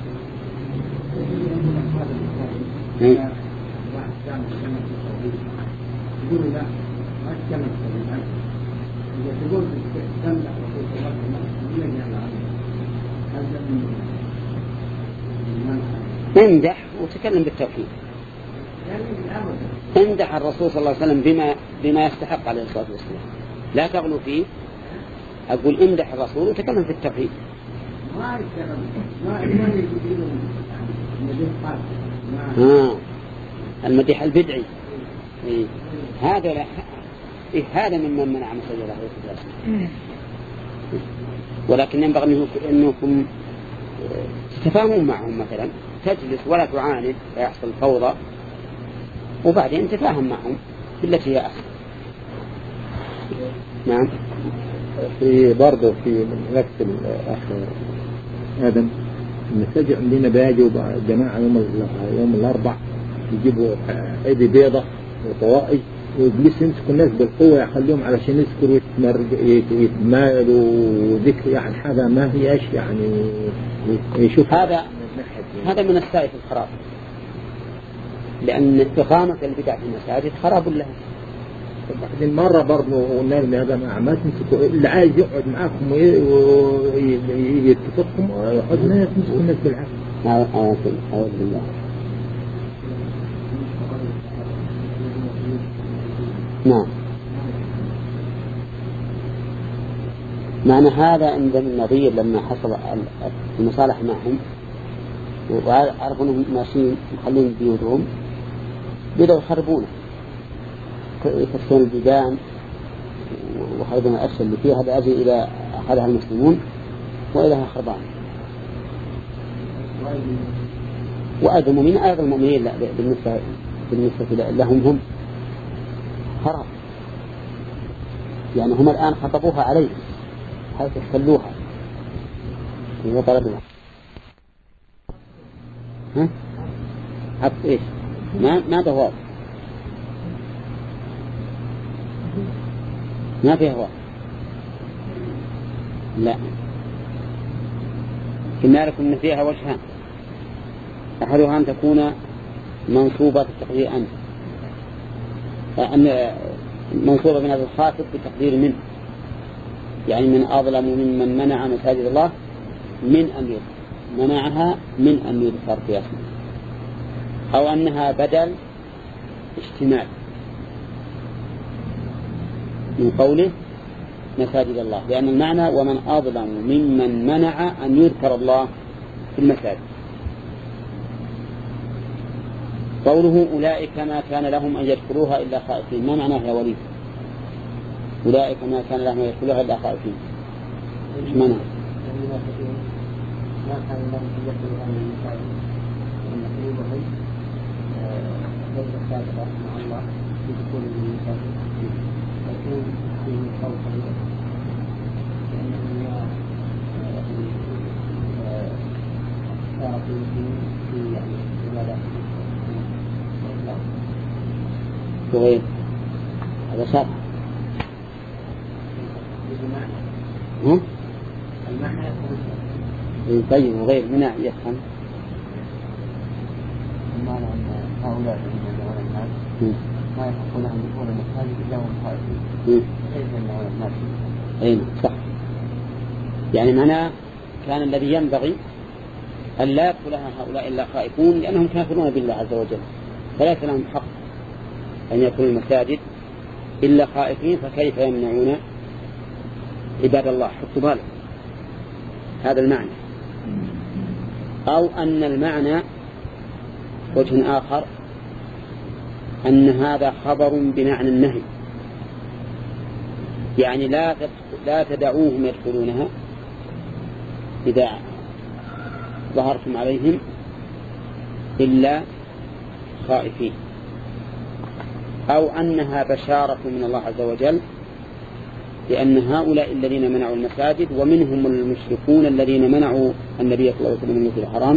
امدح وتكلم بالتوحيد، امدح الرسول صلى الله عليه وسلم بما بما يستحق عليه الصلاة والسلام، لا تغلو فيه. أقول امدح الرسول وتكلم في التوحيد. آه. المديح البدعي، إيه. هذا لا إيه هذا ممن منع مسجد الله عليه الصلاة والسلام. ولكن ينبغي أنكم تتفاهمون معهم، مثلا تجلس ولا تعاند فيحصل فوضى، وبعدين تتفاهم معهم بالتي هي أحسن. نعم. في برضه في نفس الأخ آدم المساجد عندنا بيجوا جماعة يوم يوم الأربع يجيبوا أيدي بيضة وطوائي ويجلسوا يمسكوا الناس بالقوة يخليهم علشان يذكروا ويتمايلوا وذكر يعني حاجة ما هيش يعني يشوف هذا هذا من السائف الخراب، لأن إقامة البدع في المساجد خراب لها. بعدين مرة برضه قلنا لهم يا جماعة ما تمسكوا اللي عايز يقعد معاكم ويتفقكم ويقعد ما تمسكوا الناس بالعافية. أعوذ بالله. نعم. معنى هذا عند النظير لما حصل المصالح معهم وعرفوا أنهم ماشيين مخلين بيوتهم بدأوا يخربونه يكسرون البيبان وخربون الأشياء اللي فيها. هذا أجي إلى أخذها المسلمون وإلى خربان وأيضا المؤمنين أيضا المؤمنين لا بالنسبة بالنسبة لهم هم خراب، يعني هم الآن خطبوها عليه حيث احتلوها وطلبوها. ها؟ عبد إيش؟ ما ما تهوى ما فيها هواء. لا قلنا لكم إن فيها وجهان، أحدها أن تكون منصوبة بتقدير أنت أن منصوبة من هذا الخاطب بتقدير منه، يعني من أظلم ممن منع مساجد الله من أن يذكر، منعها من أن يذكر في اسمه، أو أنها بدل اشتمال من قوله مساجد الله، لأن المعنى ومن أظلم ممن منع أن يذكر الله في المساجد. قوله أولئك ما كان لهم أن يدخلوها إلا خائفين، ما معناه يا وليد؟ أولئك ما كان لهم أن يدخلوها إلا خائفين، إيش معناه؟ ما كان لهم أن يدخلوها من المساجد وأن قلوبهم ليست صادقة مع الله في دخول المساجد يكون فيه خوف لأنهم صار في يعني عبادات وغير هذا صح. المعنى طيب وغير هنا يفهم المعنى أن هؤلاء من الناس ما يحق لهم دخول المساجد إلا هم خائفين ليس من الناس. أي صح، يعني معناه كان الذي ينبغي أن لا يدخلها هؤلاء إلا خائفون لأنهم كافرون بالله عز وجل، فليس لهم حق أن يدخلوا المساجد إلا خائفين، فكيف يمنعون عباد الله؟ حطوا بالك هذا المعنى. أو أن المعنى وجه آخر أن هذا خبر بمعنى النهي، يعني لا لا تدعوهم يدخلونها إذا ظهرتم عليهم إلا خائفين، أو أنها بشارة من الله عز وجل لأن هؤلاء الذين منعوا المساجد ومنهم المشركون الذين منعوا النبي صلى الله عليه وسلم من المسجد الحرام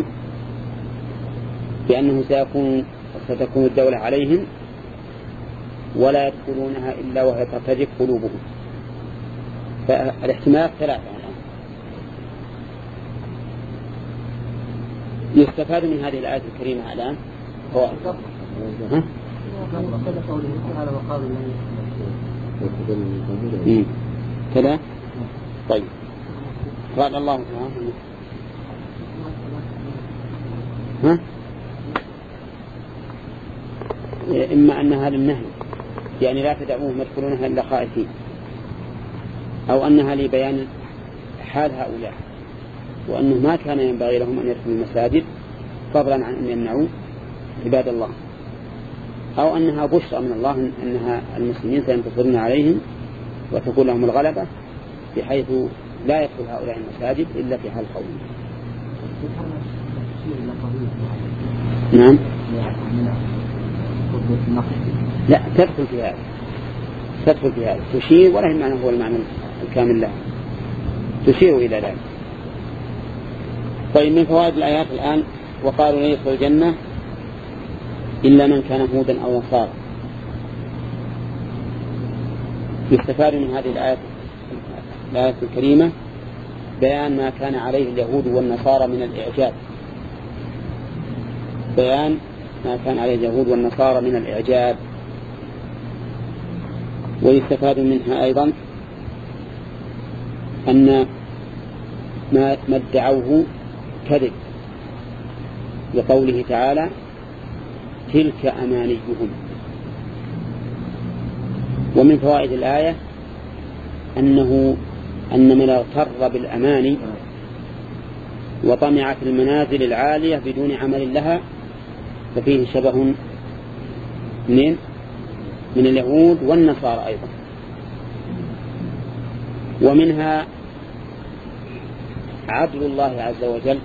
بأنه سيكون ستكون الدولة عليهم ولا يدخلونها إلا وهي ترتجف قلوبهم. فالاحتمالات ثلاثة الآن. يستفاد من هذه الآية الكريمة الآن هو ها؟ كذا. طيب قال الله تعالى ها؟ إما أنها للنهي يعني لا تدعوهم يدخلونها إلا خائفين، أو أنها لبيان حال هؤلاء وأنه ما كان ينبغي لهم أن يدخلوا المساجد فضلا عن أن يمنعوا عباد الله، أو أنها بشرى من الله أنها المسلمين سينتصرون عليهم وتكون لهم الغلبة بحيث لا يدخل هؤلاء المساجد إلا في حال خوف. نعم لا تدخل في هذا تدخل في هذا تشير ولا المعنى هو المعنى الكامل له، تشير إلى ذلك. طيب من فوائد الآيات الآن وقالوا لا يدخل الجنة إلا من كان هودا أو نصارى. يستفاد من هذه الآيات الآية الكريمة بيان ما كان عليه اليهود والنصارى من الإعجاب بيان ما كان عليه اليهود والنصارى من الإعجاب. ويستفاد منها أيضا أن ما ادعوه كذب لقوله تعالى تلك أمانيهم. ومن فوائد الآية أنه أن من اغتر بالأماني وطمع في المنازل العالية بدون عمل لها ففيه شبه من من اليهود والنصارى أيضا. ومنها عدل الله عز وجل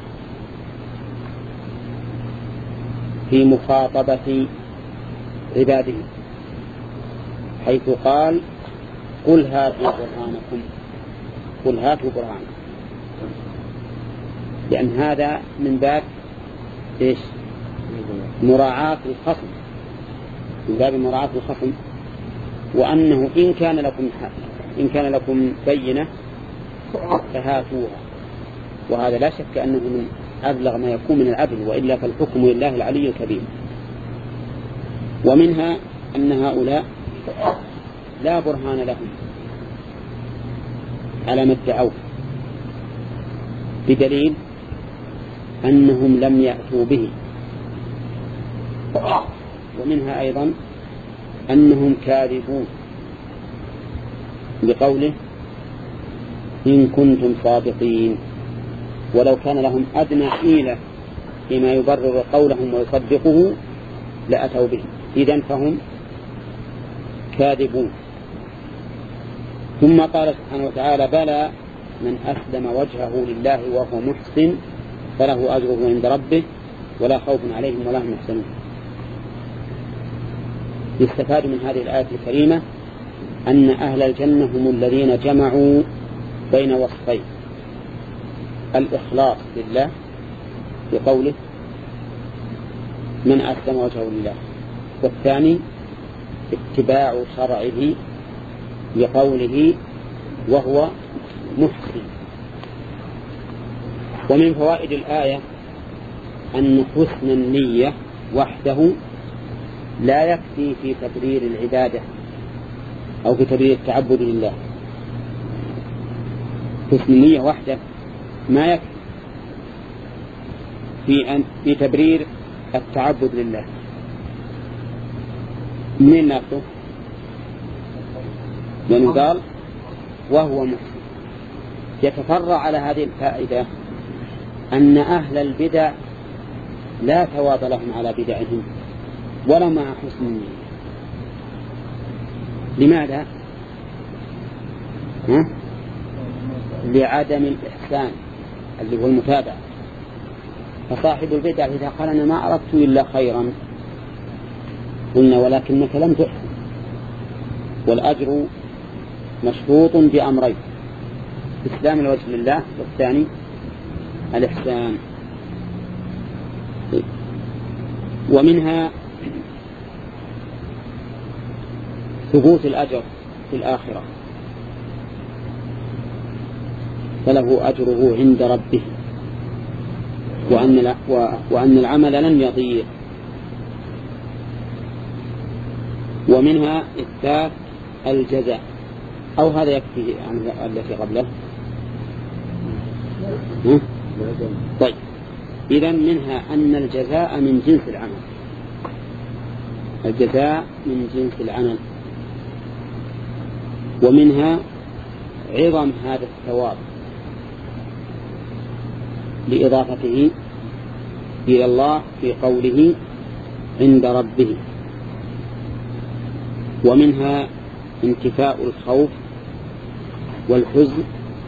في مخاطبة عباده حيث قال قل هاتوا برهانكم قل هاتوا برهانكم، لأن هذا من باب إيش؟ مراعاة الخصم، من باب مراعاة الخصم، وأنه إن كان لكم إن كان لكم بينة فهاتوها. وهذا لا شك أنه من أبلغ ما يكون من العدل، وإلا فالحكم لله العلي الكبير. ومنها أن هؤلاء لا برهان لهم على ما ادعوه بدليل أنهم لم يأتوا به. ومنها أيضا أنهم كاذبون بقوله إن كنتم صادقين، ولو كان لهم أدنى حيلة فيما يبرر قولهم ويصدقه لأتوا به، إذن فهم كاذبون. ثم قال سبحانه وتعالى بلى من أسلم وجهه لله وهو محسن فله أجره عند ربه ولا خوف عليهم ولا هم يحزنون. يستفاد من هذه الآية الكريمة أن أهل الجنة هم الذين جمعوا بين وصفين: الإخلاص لله بقوله من أسلم وجهه لله، والثاني اتباع شرعه بقوله وهو محسن. ومن فوائد الآية أن حسن النية وحده لا يكفي في تبرير العبادة أو في تبرير التعبد لله. حسن النية وحده ما يكفي في أن في تبرير التعبد لله. من نفسه لأنه قال وهو محسن. يتفرع على هذه الفائدة أن أهل البدع لا ثواب لهم على بدعهم ولا مع حسن النية. لماذا؟ ها؟ لعدم الإحسان اللي هو المتابعة. فصاحب البدع إذا قال أنا ما أردت إلا خيرا قلنا ولكنك لم تحسن، والأجر مشروط بأمرين: إسلام الوجه لله، والثاني الإحسان. ومنها ثبوت الأجر في الآخرة، فله أجره عند ربه، وأن وأن العمل لن يضيع. ومنها إثبات الجزاء، أو هذا يكفي عن التي قبله. طيب، إذن منها أن الجزاء من جنس العمل، الجزاء من جنس العمل. ومنها عظم هذا الثواب لإضافته إلى الله في قوله عند ربه. ومنها انتفاء الخوف والحزن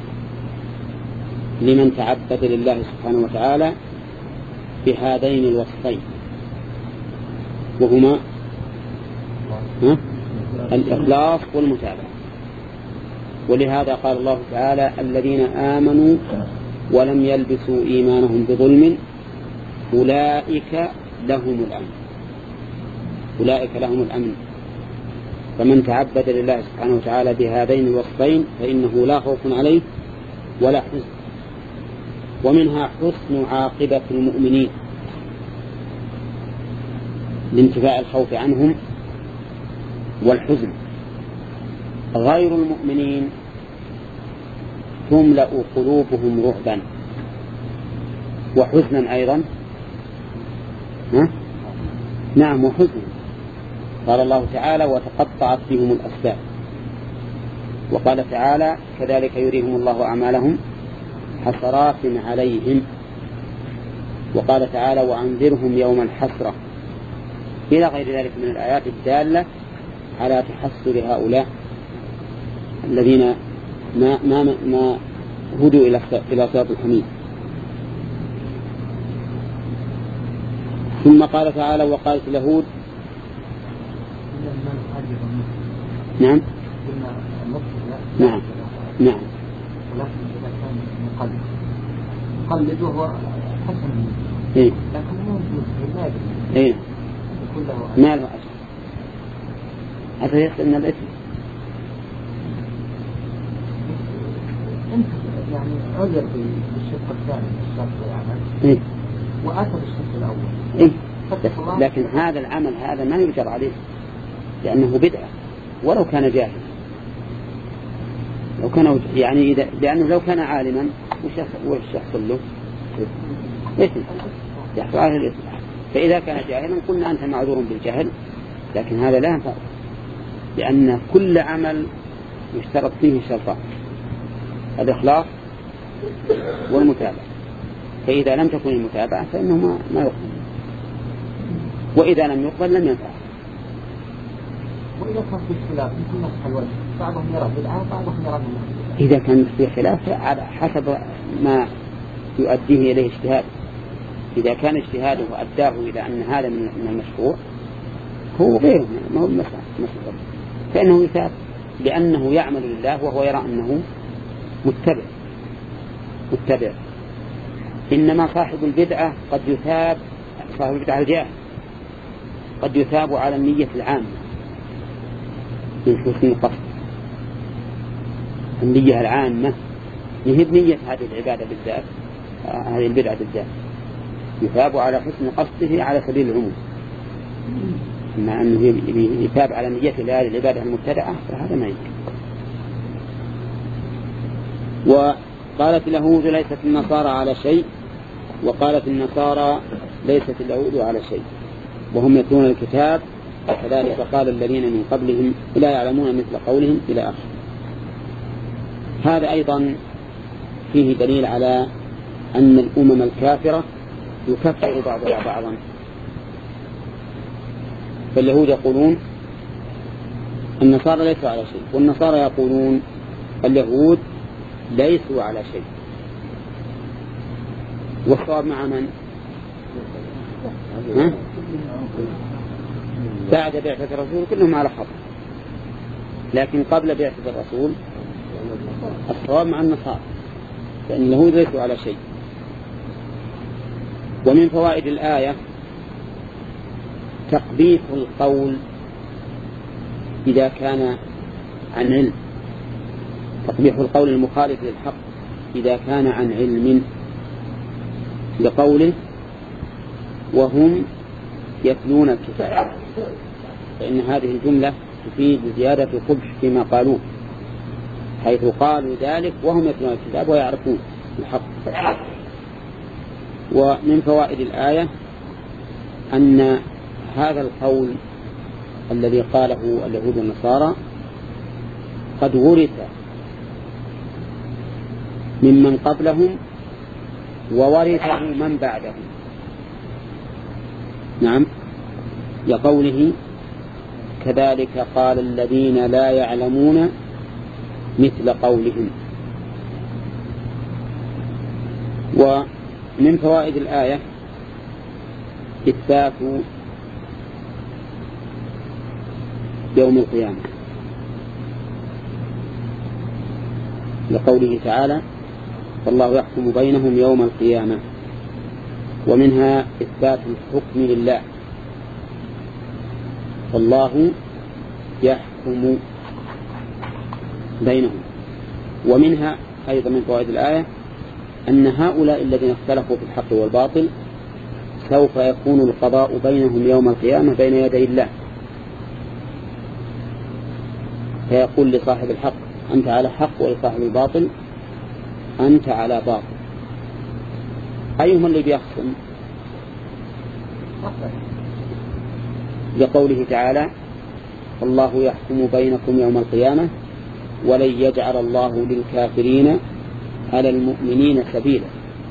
لمن تعبد لله سبحانه وتعالى بهذين الوصفين، وهما الإخلاص والمتابعة. ولهذا قال الله تعالى الذين آمنوا ولم يلبسوا إيمانهم بظلم أولئك لهم الأمن أولئك لهم الأمن. فمن تعبد لله سبحانه وتعالى بهذين الوصفين فإنه لا خوف عليه ولا حزن. ومنها حسن عاقبة المؤمنين لانتفاء الخوف عنهم والحزن. غير المؤمنين تملأ قلوبهم رعبا وحزنا أيضا. ها؟ نعم وحزنا. قال الله تعالى وتقطعت بهم الأسباب. وقال تعالى كذلك يريهم الله أعمالهم حسرات عليهم. وقال تعالى وأنذرهم يوم الحسرة إلى غير ذلك من الآيات الدالة على تحسر هؤلاء الذين ما, ما, ما هدوا إلى صراط الحميد. ثم قال تعالى وقالت اليهود نعم نعم نعم ولكن إذا كان مقلد مقلد وهو حسن إيه؟ لكن مو مجهل إيه؟ ما له أجل هذا يحسن الإثم. أنت يعني عذر بالشق الثاني من الشرط والعمل إيه؟ وأتى بالشق الأول إيه؟ لكن هذا العمل هذا ما يجر عليه لأنه بدعة ولو كان جاهلا. لو كان يعني إذا لأنه لو كان عالما وش يحصل له؟ إثم يحصل عليه الإثم. فإذا كان جاهلا قلنا أنت معذور بالجهل، لكن هذا لا ينفع لأن كل عمل يشترط فيه شرطان الإخلاص والمتابعة. فإذا لم تكن المتابعة فإنه ما, ما يقبل، وإذا لم يقبل لم ينفع. وإذا كان في خلاف مثل مسح الوجه بعضهم يرى بدعة وبعضهم يرى منه. إذا كان في خلاف على حسب ما يؤديه إليه اجتهاد. إذا كان اجتهاده أداه إلى أن هذا من المشروع هو غيره ما هو المسح فإنه يثاب لأنه يعمل لله وهو يرى أنه متبع متبع. إنما صاحب البدعة قد يثاب، صاحب البدعة الجاهل قد يثاب على النية العامة من حسن القصد. النية العامة هي بنية هذه العبادة بالذات، هذه البدعة بالذات يثاب على حسن قصده على سبيل العموم. أما أنه يثاب على نية لهذه العبادة المبتدعة فهذا ما يمكن. وقالت اليهود ليست النصارى على شيء، وقالت النصارى ليست اليهود على شيء وهم يتلون الكتاب وكذلك قال الذين من قبلهم لا يعلمون مثل قولهم إلى آخر. هذا أيضا فيه دليل على أن الأمم الكافرة يكفر بعضها بعضا. فاليهود يقولون النصارى ليسوا على شيء، والنصارى يقولون اليهود ليسوا على شيء. والصواب مع من؟ ها؟ بعد بعثة الرسول كلهم على خطأ، لكن قبل بعثة الرسول الصواب مع النصارى، فإن اليهود ليسوا على شيء. ومن فوائد الآية تقبيح القول إذا كان عن علم، تقبيح القول المخالف للحق إذا كان عن علم لقوله وهم يتلون الكتاب، فإن هذه الجملة تفيد زيادة قبح فيما قالوه، حيث قالوا ذلك وهم يتلون الكتاب ويعرفون الحق. ومن فوائد الآية أن هذا القول الذي قاله اليهود والنصارى قد ورث ممن قبلهم وورثه من بعدهم. نعم، لقوله كذلك قال الذين لا يعلمون مثل قولهم. ومن فوائد الآية إثبات يوم القيامة لقوله تعالى فالله يحكم بينهم يوم القيامة. ومنها إثبات الحكم لله، فالله يحكم بينهم. ومنها أيضا من فوائد الآية أن هؤلاء الذين اختلفوا في الحق والباطل سوف يكون القضاء بينهم يوم القيامة بين يدي الله، فيقول لصاحب الحق أنت على حق، ولصاحب الباطل أنت على باطل. أيهم اللي بيخصم؟ لقوله تعالى الله يحكم بينكم يوم القيامة ولن يجعل الله للكافرين على المؤمنين سبيلا.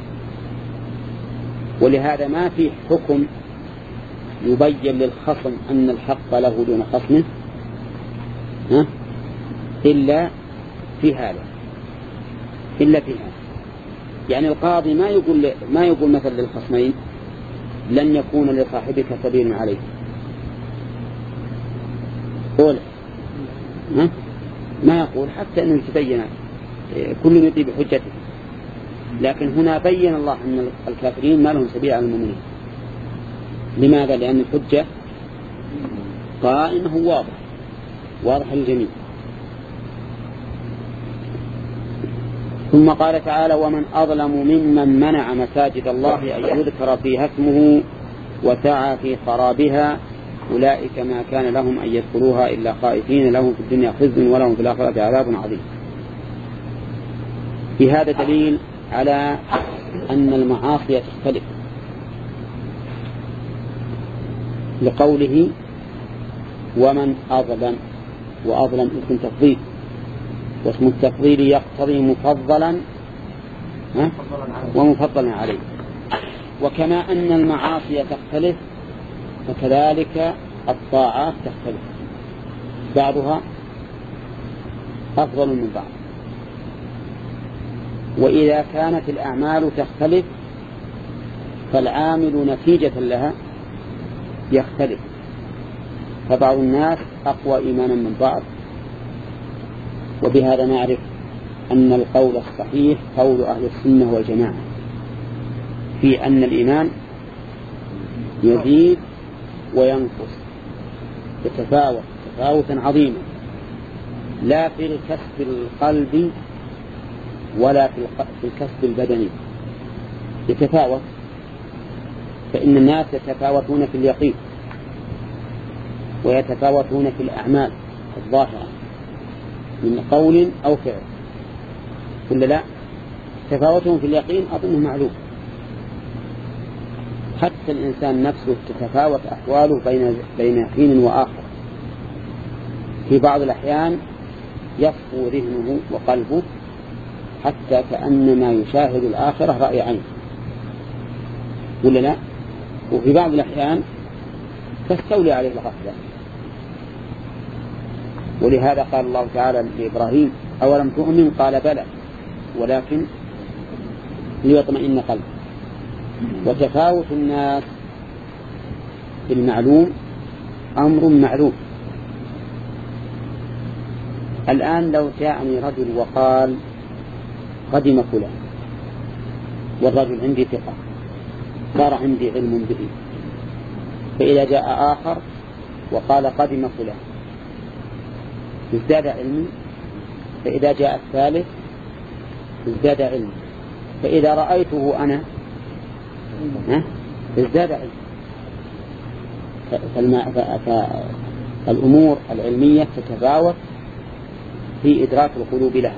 ولهذا ما في حكم يبين للخصم أن الحق له دون خصمه ها؟ إلا في هذا إلا في هذا. يعني القاضي ما يقول ما يقول مثل للخصمين لن يكون لصاحبك سبيل عليه، قول ها؟ ما يقول حتى أنه يتبين كل يطيب بحجته. لكن هنا بين الله أن الكافرين ما لهم سبيل على المؤمنين. لماذا؟ لأن الحجة قائمة واضح واضح للجميع. ثم قال تعالى ومن أظلم ممن منع مساجد الله أن يذكر فيها اسمه وسعى في خرابها أولئك ما كان لهم أن يدخلوها إلا خائفين لهم في الدنيا خزي ولهم في الآخرة عذاب عظيم. في هذا دليل على أن المعاصي تختلف، لقوله ومن أظلم، وأظلم اسم تفضيل، واسم التفضيل يقتضي مفضلا ومفضلا عليه. وكما أن المعاصي تختلف فكذلك الطاعات تختلف، بعضها أفضل من بعض. وإذا كانت الأعمال تختلف فالعامل نتيجة لها يختلف، فبعض الناس أقوى إيمانا من بعض. وبهذا نعرف أن القول الصحيح قول أهل السنة والجماعة في أن الإيمان يزيد وينقص، يتفاوت تفاوتا عظيما، لا في الكسب القلبي ولا في الكسب البدني، يتفاوت. فإن الناس يتفاوتون في اليقين ويتفاوتون في الأعمال الظاهرة من قول أو فعل، كل لا تفاوتهم في اليقين أظنه معلوم. حتى الإنسان نفسه تتفاوت أحواله بين بين يقين وآخر. في بعض الأحيان يصفو ذهنه وقلبه حتى كأنما يشاهد الآخرة رأي عين، ولا لا؟ وفي بعض الأحيان تستولي عليه الغفلة. ولهذا قال الله تعالى لإبراهيم أولم تؤمن؟ قال بلى ولكن ليطمئن قلبه. وتفاوت الناس في المعلوم أمر معلوم. الآن لو جاءني رجل وقال قدم فلان، والرجل عندي ثقة صار عندي علم به، فإذا جاء آخر وقال قدم فلان ازداد علمي، فإذا جاء الثالث ازداد علمي، فإذا رأيته أنا ازداد علمي. فالأمور العلمية تتفاوت في إدراك القلوب لها.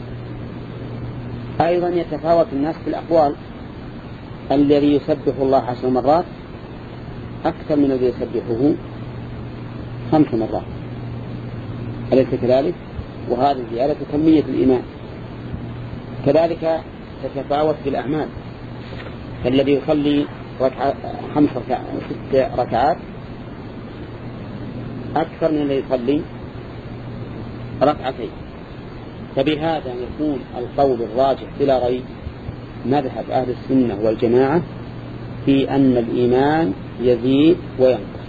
أيضا يتفاوت الناس في الأقوال، الذي يسبح الله عشر مرات أكثر من الذي يسبحه خمس مرات، أليس كذلك؟ وهذه زيادة كمية الإيمان. كذلك تتفاوت في الأعمال، فالذي يصلي ركعة خمس ركعات ست ركعات أكثر من الذي يصلي ركعتين. فبهذا يكون القول الراجح بلا ريب مذهب أهل السنة والجماعة في أن الإيمان يزيد وينقص.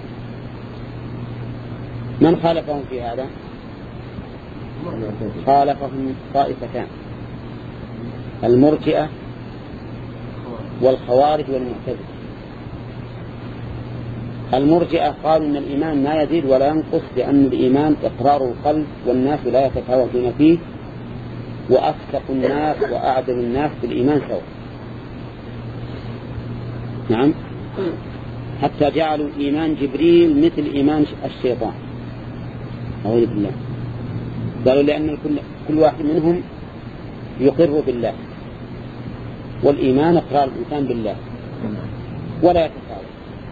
من خالفهم في هذا؟ خالفهم طائفتان. المرجئة والخوارج والمعتزلة. المرجئة قالوا إن الإيمان ما يزيد ولا ينقص، لأن الإيمان إقرار القلب والناس لا يتفاوتون فيه، وأفسق الناس وأعدل الناس بالإيمان سواء. نعم، حتى جعلوا إيمان جبريل مثل إيمان الشيطان أعوذ بالله. قالوا لأن كل, كل واحد منهم يقر بالله، والإيمان إقرار الإنسان بالله ولا يتفاوت.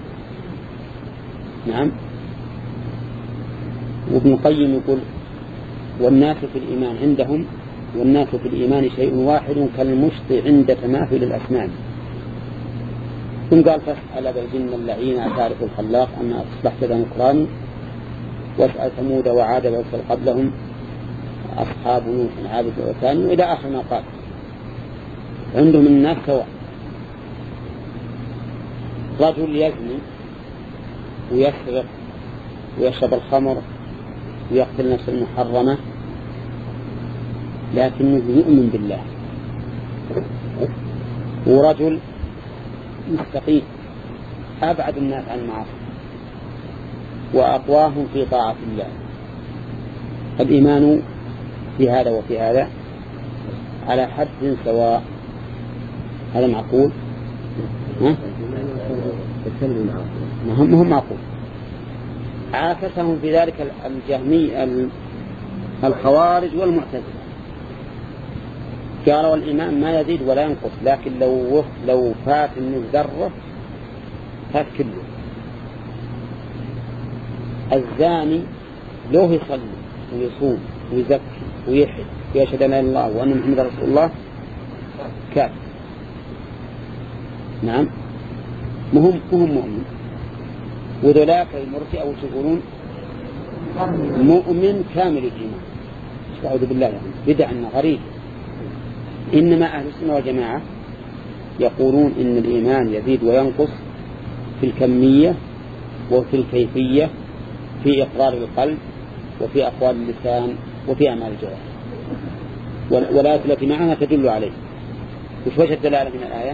نعم. وابن القيم يقول والناس في الإيمان عندهم والناس في الإيمان شيء واحد كالمشط عند تماثل الأسنان. ثم قال فاسأل أبا الجن اللعين أتعرف الخلاق أن أصبحت ذا نكران، واسأل ثمود وعاد واسأل قبلهم أصحاب نوح عابد الأوثان، وإلى آخر ما قال. عندهم الناس سواء. رجل يزني ويسرق ويشرب الخمر ويقتل نفس المحرمة لكنه يؤمن بالله، ورجل مستقيم أبعد الناس عن المعاصي وأقواهم في طاعة الله. الإيمان في هذا وفي هذا على حد سواء. هذا معقول؟ ها؟ هم هم معقول. عاكسهم في ذلك الجهمي الخوارج والمعتزلة، قالوا الإيمان ما يزيد ولا ينقص، لكن لو لو فات من ذرة فات كله. الزاني لو يصلي ويصوم ويزكي ويحج ويشهد أن لا إله إلا الله وأن محمد رسول الله كافر. نعم، مهم مهم مؤمن. وذلاك المرجئة أو تقولون مؤمن كامل الإيمان. أعوذ بالله يعني بدعا غريب. إنما أهل السنة والجماعة يقولون إن الإيمان يزيد وينقص في الكمية وفي الكيفية، في إقرار القلب وفي أقوال اللسان وفي أعمال الجوارح. والآية التي معنا تدل عليه. وش وجه الدلالة من الآية؟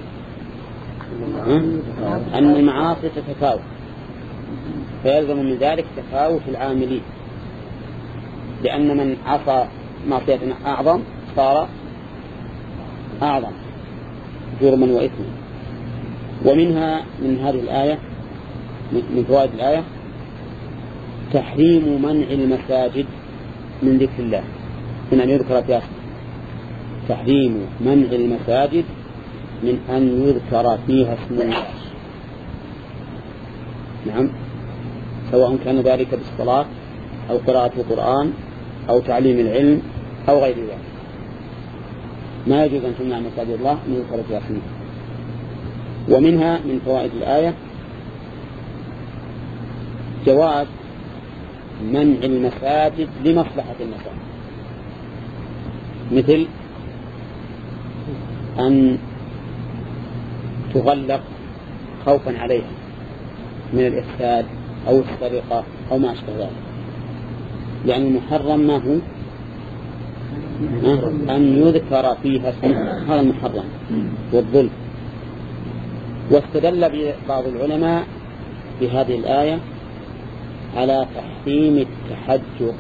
أن المعاصي تتفاوت، فيلزم من ذلك تفاوت العاملين، لأن من عصى معصية أعظم صار أعظم جرما وإثما. ومنها من هذه الآية من فوائد الآية تحريم منع المساجد من ذكر الله، من أن يذكر فيها تحريم منع المساجد من أن يذكر فيها اسم الله. نعم، سواء كان ذلك بالصلاة أو قراءة القرآن أو تعليم العلم أو غير ذلك، ما يجوز أن تمنع مساجد الله من يذكر فيها اسمه. ومنها من فوائد الآية جواز منع المساجد لمصلحة المساجد، مثل أن تغلق خوفا عليها من الإفساد أو السرقة أو ما أشبه ذلك، لأن المحرم ما هو أن يذكر فيها اسمه، هذا المحرم والظلم. واستدل بعض العلماء بهذه الآية على تحريم التحجر.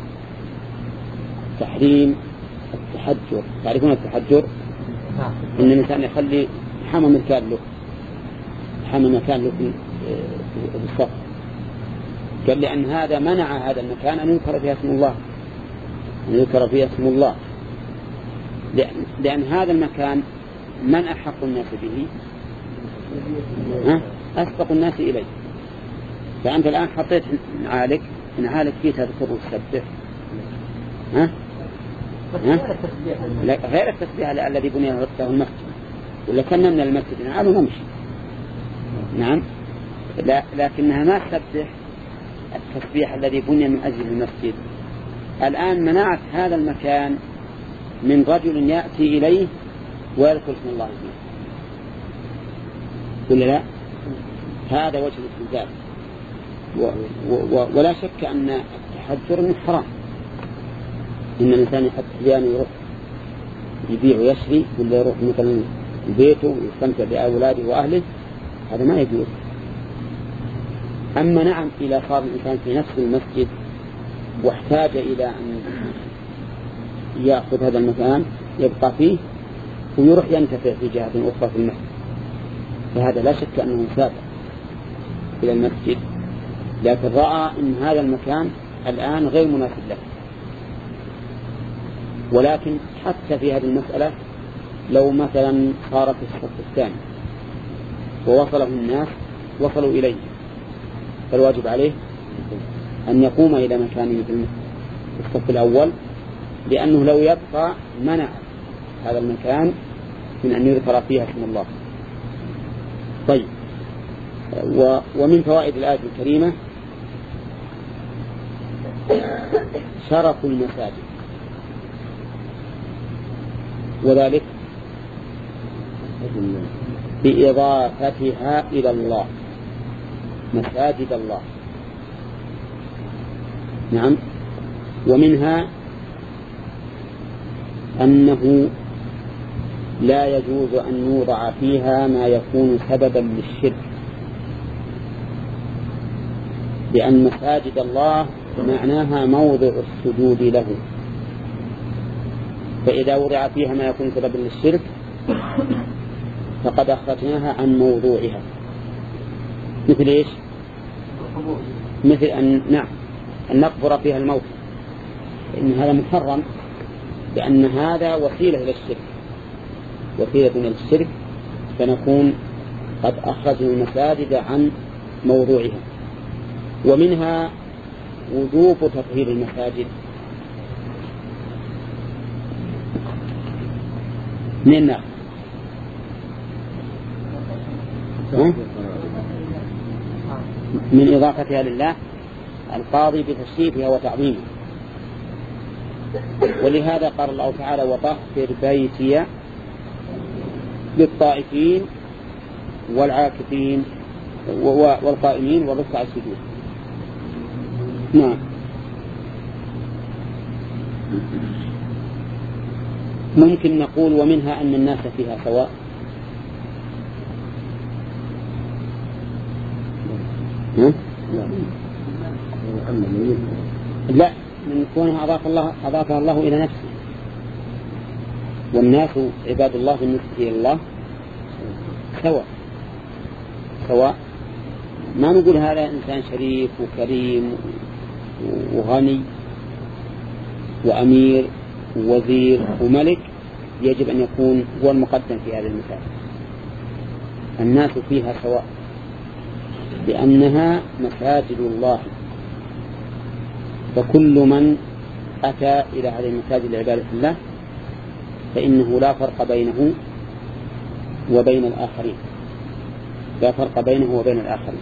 تحريم التحجر، تعرفون التحجر؟ إن الإنسان يخلي حمى مكان له، حمى مكان له في الصف. قال لأن هذا منع هذا المكان أن يذكر فيها اسم الله، أن يذكر فيها اسم الله، لأن, لأن هذا المكان من أحق الناس به؟ ها؟ أسبق الناس إليه. فأنت الآن حطيت نعالك نعالك فيه تذكر وتسبح، ها؟ ها؟ غير التسبيح الذي بني له المسجد، ولا كنا من المسجد نعال ونمشي. نعم، لا لكنها ما تسبح التسبيح الذي بني من أجل المسجد. الآن منعت هذا المكان من رجل يأتي إليه ويذكر اسم الله فيه، ولا لا؟ هذا وجه الاستنزاف. و... و... ولا شك أن التحجر من حرام، إن الإنسان حتى أحيانا يروح يبيع ويشري ولا يروح مثلا بيته ويستمتع بأولاده وأهله، هذا ما يجوز. أما نعم إذا صار الإنسان في نفس المسجد واحتاج إلى أن يأخذ هذا المكان يبقى فيه ويروح ينتفع في جهة أخرى في المسجد، فهذا لا شك أنه سابق إلى المسجد، لكن رأى أن هذا المكان الآن غير مناسب له. ولكن حتى في هذه المسألة لو مثلا صار في الصف الثاني ووصله الناس وصلوا إليه، فالواجب عليه أن يقوم إلى مكانه في الصف الأول، لأنه لو يبقى منع هذا المكان من أن يذكر فيها اسم الله. طيب، ومن فوائد الآية الكريمة شرف المساجد، وذلك بإضافتها إلى الله، مساجد الله. نعم. ومنها أنه لا يجوز أن يوضع فيها ما يكون سببا للشرك، لأن مساجد الله معناها موضع السجود له، فإذا وضع فيها ما يكون سببا للشرك فقد أخرجناها عن موضوعها. مثل إيش؟ مثل أن نعم أن نقبر فيها الموت، إن هذا محرم، لأن هذا وسيلة إلى الشرك، وسيلة إلى الشرك، فنكون قد أخرجنا المساجد عن موضوعها. ومنها وجوب تطهير المساجد من النار، من إضافتها لله القاضي بتشريفها وتعظيمها. ولهذا قال الله تعالى: وطهر بيتي للطائفين والعاكفين والقائمين والركع السجود. نعم. ممكن نقول ومنها أن الناس فيها سواء. لا، من كونها أضاف الله أضافها الله إلى نفسه، والناس عباد الله بالنسبة إلى الله سواء سواء. ما نقول هذا إنسان شريف وكريم وغني وأمير ووزير وملك يجب أن يكون هو المقدم في هذا المثال. الناس فيها سواء، لأنها مساجد الله، فكل من أتى إلى هذه المساجد لعبادة الله فإنه لا فرق بينه وبين الآخرين، لا فرق بينه وبين الآخرين.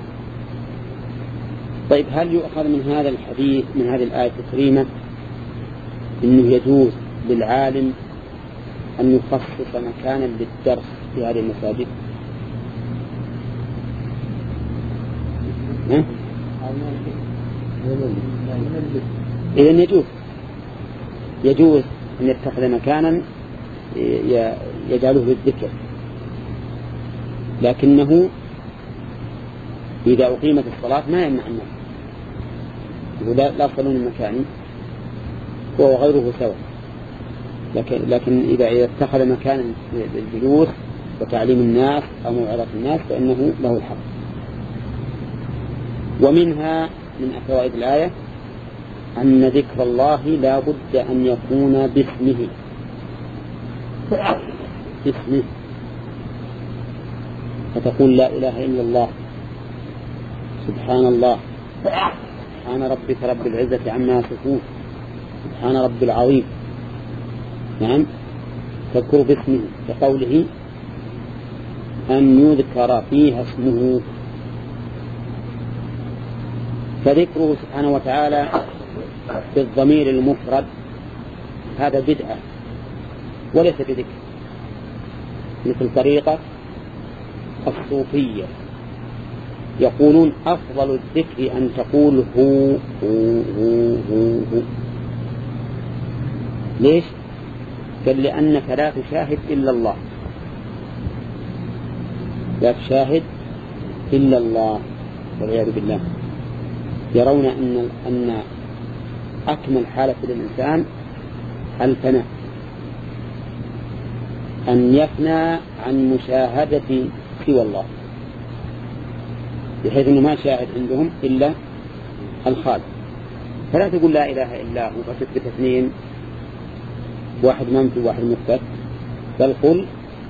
طيب، هل يؤخذ من هذا الحديث من هذه الآية الكريمة إنه يجوز للعالم أن يخصص مكانا للدرس في هذه المساجد؟ ها؟ إذن يجوز يجوز أن يتخذ مكانا يجعله للذكر، لكنه إذا أقيمت الصلاة ما يمنع الناس، لا لا يصلون المكان هو وغيره سواء، لكن, لكن إذا اتخذ مكانا للجلوس وتعليم الناس أو موعظة الناس فإنه له الحق. ومنها من فوائد الآية أن ذكر الله لا بد أن يكون باسمه باسمه فتقول لا إله إلا الله، سبحان الله، سبحان ربك رب العزة عما يصفون، سبحان رب العظيم. نعم، تذكر باسمه كقوله أن يذكر فيها اسمه، فذكره سبحانه وتعالى بالضمير المفرد هذا بدعة وليس بذكر، مثل طريقة الصوفية يقولون أفضل الذكر أن تقول هو هو هو هو, هو. ليش؟ قال لأنك لا تشاهد إلا الله، لا تشاهد إلا الله والعياذ بالله. يرون أن أن أكمل حالة للإنسان الفناء، أن يفنى عن مشاهدة سوى الله، بحيث أنه ما شاهد عندهم إلا الخالق. فلا تقول لا إله إلا هو فتثبت اثنين، واحد منفي واحد مثبت، بل قل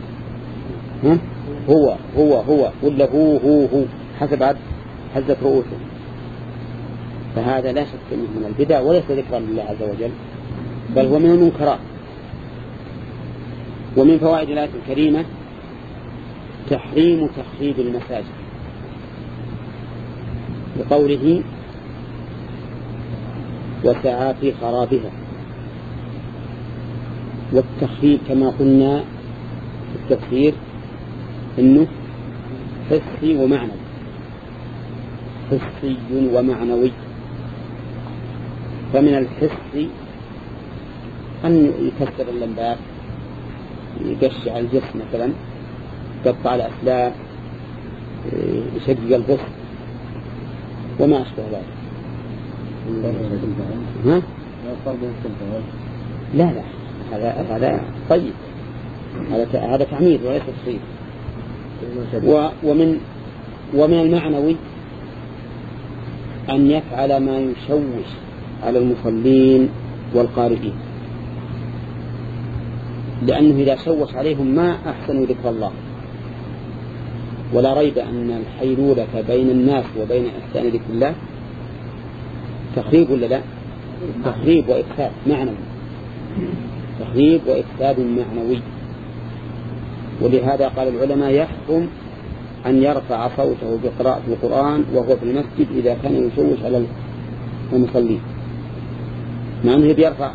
هو هو هو ولا هو هو هو حسب عد حزة رؤوسه. فهذا لا شك أنه من البدع وليس ذكرا لله عز وجل، بل هو من المنكرات. ومن فوائد الآية الكريمة تحريم تخريب المساجد، بقوله وسعى في خرابها. والتخريب كما قلنا في التفسير إنه حسي ومعنوي، حسي ومعنوي. فمن الحسي أن يكسر اللمبات، يقشع الجسم مثلا، يقطع الأسلاك، يشقق الغصن وما أشبه ذلك. ها؟ لا لا هذا هذا طيب، هذا هذا تعمير وليس تخريب. ومن ومن المعنوي أن يفعل ما يشوش على المصلين والقارئين، لأنه إذا شوش عليهم ما أحسنوا ذكر الله. ولا ريب أن الحيلولة بين الناس وبين إحسان ذكر الله تخريب ولا لا؟ تخريب وإفساد معنوي، تخريب وإفساد معنوي. ولهذا قال العلماء يحكم أن يرفع صوته بقراءة القرآن وهو في المسجد إذا كان يشوش على المصلين، مع أنه بيرفع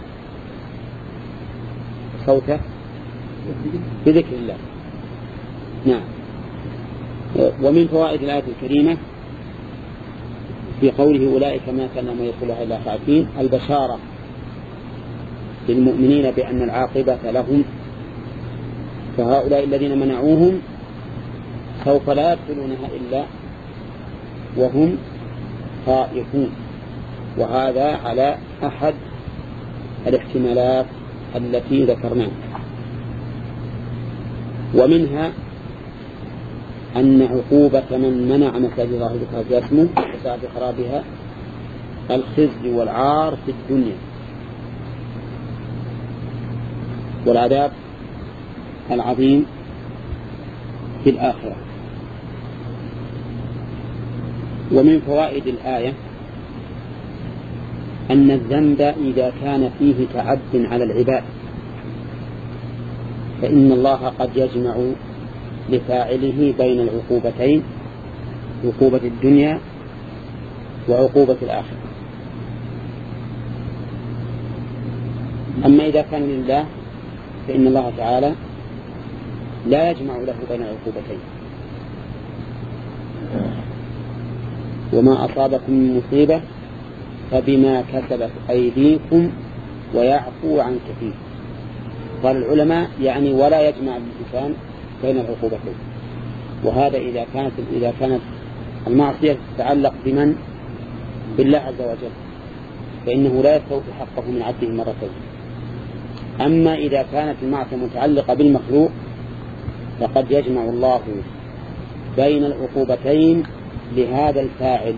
صوته بذكر الله. نعم. ومن فوائد الآية الكريمة في قوله أولئك ما كان ما يدخلها إلا خائفين البشارة للمؤمنين بأن العاقبة لهم، فهؤلاء الذين منعوهم سوف لا يدخلونها إلا وهم خائفون. وهذا على أحد الاحتمالات التي ذكرناها. ومنها أن عقوبة من منع مساجد الله ذكر اسمه وسعى في خرابها الخزي والعار في الدنيا، والعذاب العظيم في الآخرة. ومن فوائد الآية أن الذنب إذا كان فيه تعد على العباد فإن الله قد يجمع لفاعله بين العقوبتين، عقوبة الدنيا وعقوبة الآخرة. أما إذا كان لله فإن الله تعالى لا يجمع له بين العقوبتين. وما أصابكم من مصيبة فبما كسبت أيديكم ويعفو عن كثير. قال العلماء يعني ولا يجمع الإنسان بين العقوبتين. وهذا إذا كانت إذا كانت المعصية تتعلق بمن؟ بالله عز وجل، فإنه لا يستوفي حقه من عبده مرتين. أما إذا كانت المعصية متعلقة بالمخلوق فقد يجمع الله بين العقوبتين لهذا الفاعل.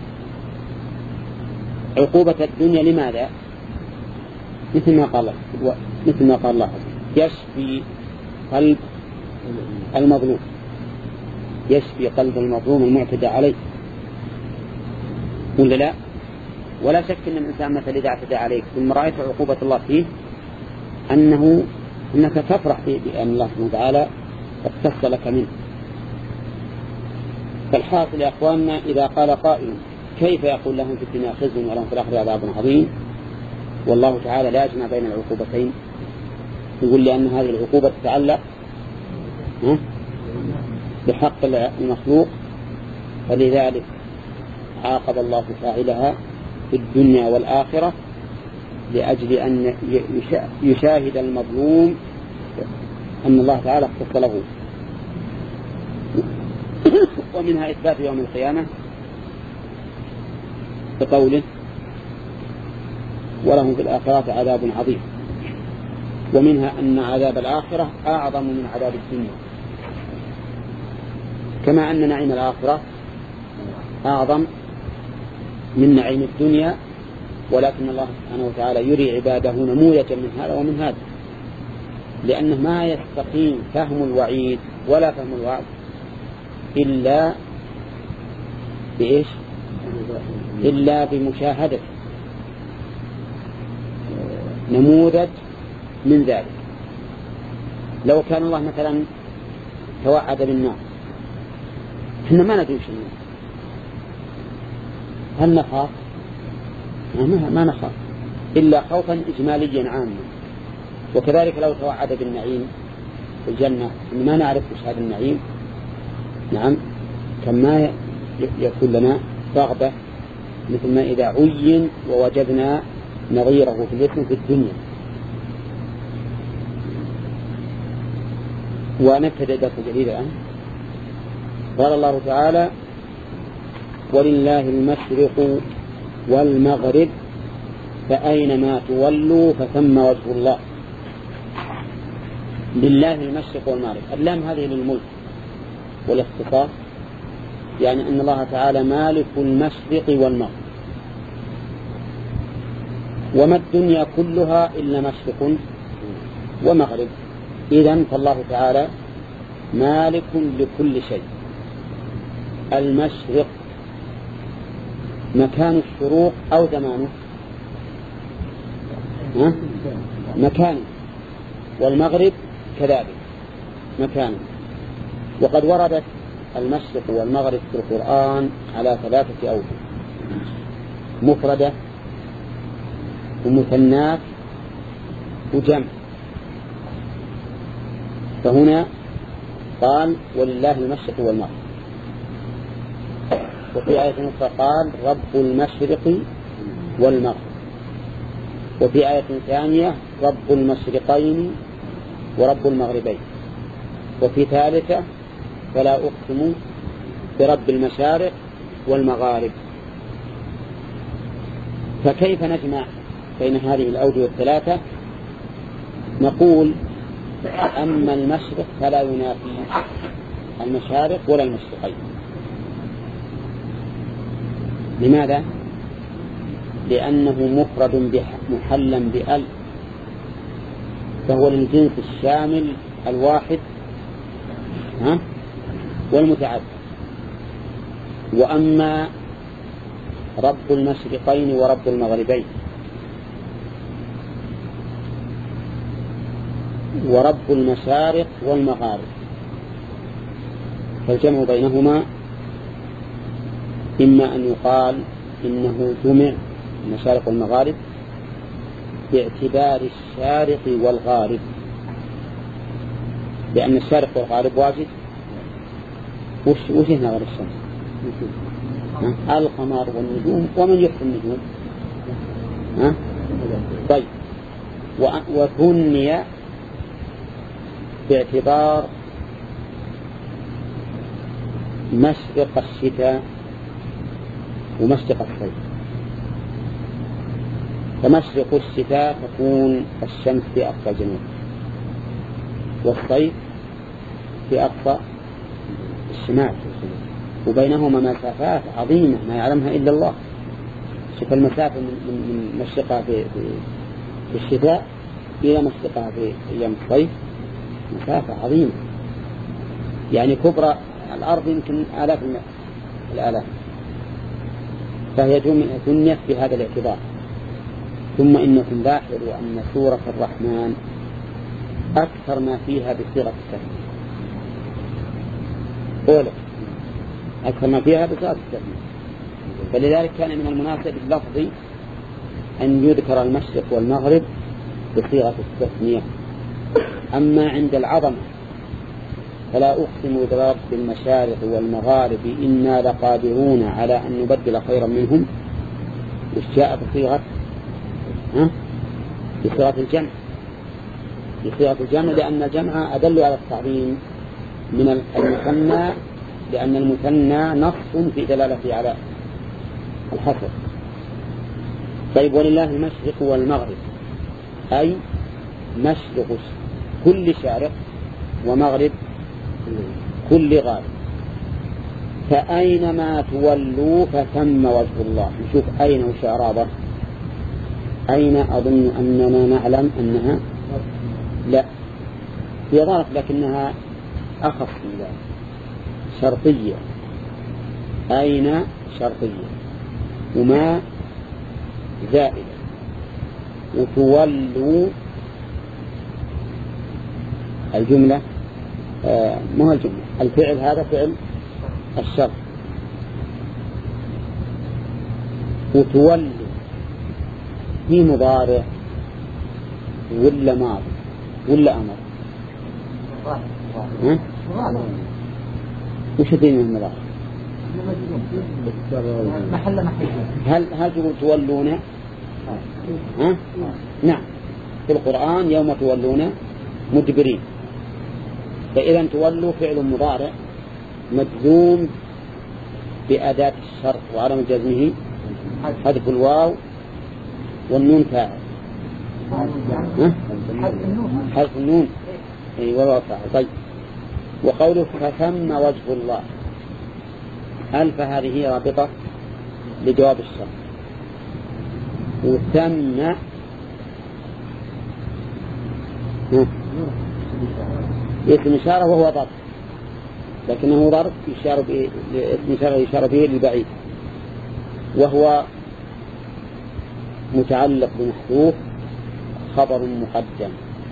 عقوبة الدنيا لماذا؟ مثل ما قال مثل ما قال الله يشفي قلب المظلوم، يشفي قلب المظلوم المعتدى عليه، ولا لا؟ ولا شك أن الإنسان مثل إذا اعتدى عليك ثم رأيت عقوبة الله فيه أنه أنك تفرح بأن الله سبحانه وتعالى اقتص لك منه. فالحاصل يا أخواننا إذا قال قائل كيف يقول لهم في الدنيا خزي ولهم في الآخرة عذاب عظيم والله تعالى لا يجمع بين العقوبتين؟ يقول لأن هذه العقوبة تتعلق بحق المخلوق، فلذلك عاقب الله فاعلها في الدنيا والآخرة لأجل أن يشاهد المظلوم أن الله تعالى اختص له. ومنها إثبات يوم القيامة بقوله ولهم في الآخرة عذاب عظيم. ومنها أن عذاب الآخرة أعظم من عذاب الدنيا، كما أن نعيم الآخرة أعظم من نعيم الدنيا، ولكن الله سبحانه وتعالى يري عباده نموذجا من هذا ومن هذا، لأنه ما يستقيم فهم الوعيد ولا فهم الوعد إلا بإيش؟ إلا بمشاهدة نموذج من ذلك. لو كان الله مثلا توعد بالنار، احنا ما ندري شيء، هل نخاف؟ ما نخاف إلا خوفا إجماليا عاما. وكذلك لو توعد بالنعيم في الجنة ما نعرف وش هذا النعيم، نعم، كما يكون لنا رغبة مثل ما إذا عين ووجدنا نظيره في الاسم في الدنيا. ونبتدأ درس جديد الآن. قال الله تعالى ولله المشرق والمغرب فأينما تولوا فثم وجه الله. لله المشرق والمغرب، اللام هذه للملك والاختصاص، يعني أن الله تعالى مالك المشرق والمغرب، وما الدنيا كلها إلا مشرق ومغرب. إذن فالله تعالى مالك لكل شيء. المشرق مكان الشروق أو زمانه؟ ها؟ مكانه. والمغرب كذلك مكانه. وقد وردت المشرق والمغرب في القرآن على ثلاثة أوجه: مفردة ومثنات وجمع. فهنا قال ولله المشرق والمغرب، وفي آية أخرى قال رب المشرق والمغرب، وفي آية ثانية رب المشرقين ورب المغربين، وفي ثالثة فلا أقسم برب المشارق والمغارب. فكيف نجمع بين هذه الأوجه الثلاثة؟ نقول أما المشرق فلا ينافي المشارق ولا المشرقين. لماذا؟ لأنه مفرد محلا بأل، فهو للجنس الشامل الواحد ها والمتعدد. وأما رب المشرقين ورب المغربين ورب المشارق والمغارب، فالجمع بينهما إما أن يقال إنه جمع المشارق والمغارب باعتبار الشارق والغارب، لأن الشارق والغارب واجد. وش وش هنا غير الشمس؟ القمر والنجوم، ومن يحسن النجوم. ها؟ طيب، وثني باعتبار مشرق الشتاء ومشرق الصيف. فمشرق الشتاء تكون الشمس في أقصى الجنوب، والصيف في أقصى الشمال، وبينهما مسافات عظيمة ما يعلمها إلا الله. شوف المسافة من مشرقها في الشتاء إلى مشرقها في أيام الصيف مسافة عظيمة، يعني كبرى الأرض يمكن آلاف الآلاف. فهي ثنيت بهذا الاعتبار. ثم إنكم لاحظوا أن سورة الرحمن أكثر ما فيها بصيغة التثنية، أولا أكثر ما فيها بصيغة التثنية، فلذلك كان من المناسب اللفظي أن يذكر المشرق والمغرب بصيغة التثنية. أما عند العظمة فلا أقسم برب المشارق والمغارب إنا لقادرون على أن نبدل خيرا منهم، وش جاء بصيغة بصيغة الجمع بصيغة الجمع لأن الجمع أدل على التعظيم من المثنى، لأن المثنى نص في دلالته على الحصر. طيب ولله المشرق والمغرب، أي مشرق كل شارق ومغرب كل غارب، فأينما تولوا فثم وجه الله. نشوف أين وش إعرابه. أين أظن أننا نعلم أنها لا هي ظرف لكنها أخف من ذلك، شرطية. أين شرطية وما زائدة، وتولوا الجملة آه ما هو الجملة، الفعل هذا فعل الشرط. وتولوا في مضارع ولا ماضي ولا أمر؟ ها؟ وش دين المضارع؟ محل محل. هل هل تولون؟ ها؟ نعم، في القرآن يوم تولون مدبرين. فإذا تولوا فعل مضارع مجزوم بأداة الشرط وعلامة جزمه حذف الواو والنون فاعل. حذف النون أي والواو فاعل. طيب وقوله فثم وجه الله، ألف هذه رابطة لجواب الشرط، وثم اسم إشارة وهو ضرب، لكنه ضرب يشار به اسم إشارة يشار به للبعيد، وهو متعلق بمحذوف خبر مقدم،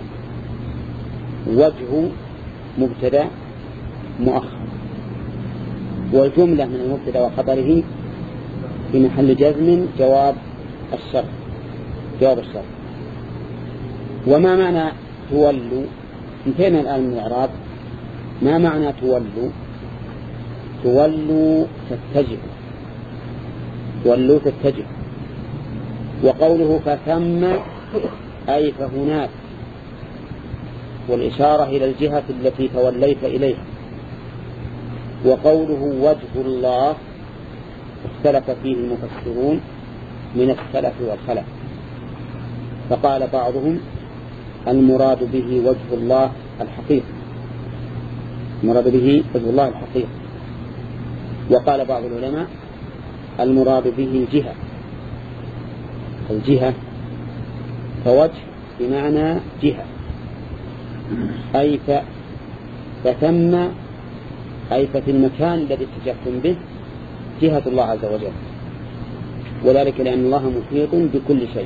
وجه مبتدا مؤخر، والجملة من المبتدا وخبره في محل جزم جواب الشرط جواب الشرط. وما معنى تولوا؟ انتهينا الآن من الإعراب. ما معنى تولوا؟ تولوا تتجهوا، تولوا تتجهوا. وقوله فثم أي فهناك، والإشارة إلى الجهة التي توليت إليها. وقوله وجه الله اختلف فيه المفسرون من السلف والخلف، فقال بعضهم المراد به وجه الله الحقيقي، المراد به وجه الله الحقيقي. وقال بعض العلماء المراد به الجهة، الجهة فوجه بمعنى جهة، أي فثم أي ففي المكان الذي اتجهتم به جهة الله عز وجل، وذلك لأن الله محيط بكل شيء،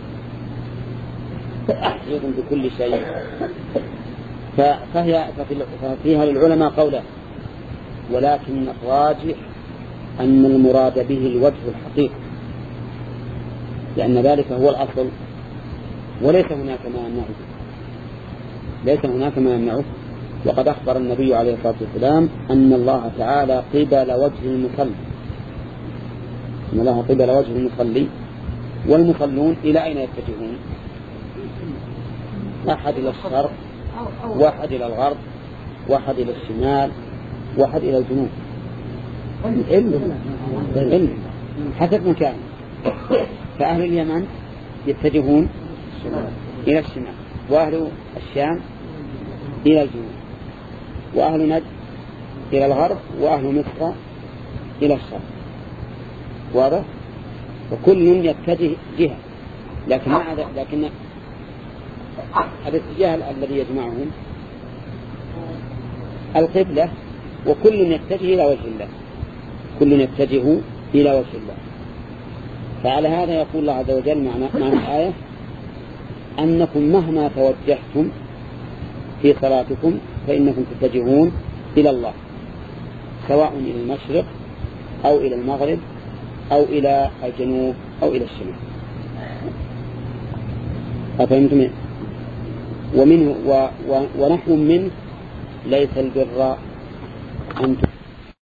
محيط بكل شيء. فهي ففيها للعلماء قولا، ولكن الراجح أن المراد به الوجه الحقيقي، لأن ذلك هو الأصل، وليس هناك ما يمنعه، ليس هناك ما يمنعه. وقد أخبر النبي عليه الصلاة والسلام أن الله تعالى قبل وجه المصلي، أن الله قبل وجه المصلي، والمصلون إلى أين يتجهون؟ واحد إلى الشرق، واحد إلى الغرب، واحد إلى الشمال، واحد إلى الجنوب، إلا حسب مكان. فأهل اليمن يتجهون إلى الشمال، وأهل الشام إلى الجنوب، وأهل نجد إلى الغرب، وأهل مصر إلى الشرق. واضح؟ وكل يتجه جهة، لكن ما لكن الاتجاه الذي يجمعهم القبلة، وكل يتجه إلى وجه الله، كل يتجه إلى وجه الله. فعلى هذا يقول الله عز وجل معنى الآية أنكم مهما توجهتم في صلاتكم فإنكم تتجهون إلى الله، سواء إلى المشرق أو إلى المغرب أو إلى الجنوب أو إلى الشمال. أفهمتم؟ ومنه و و ونحو منه ليس البر أن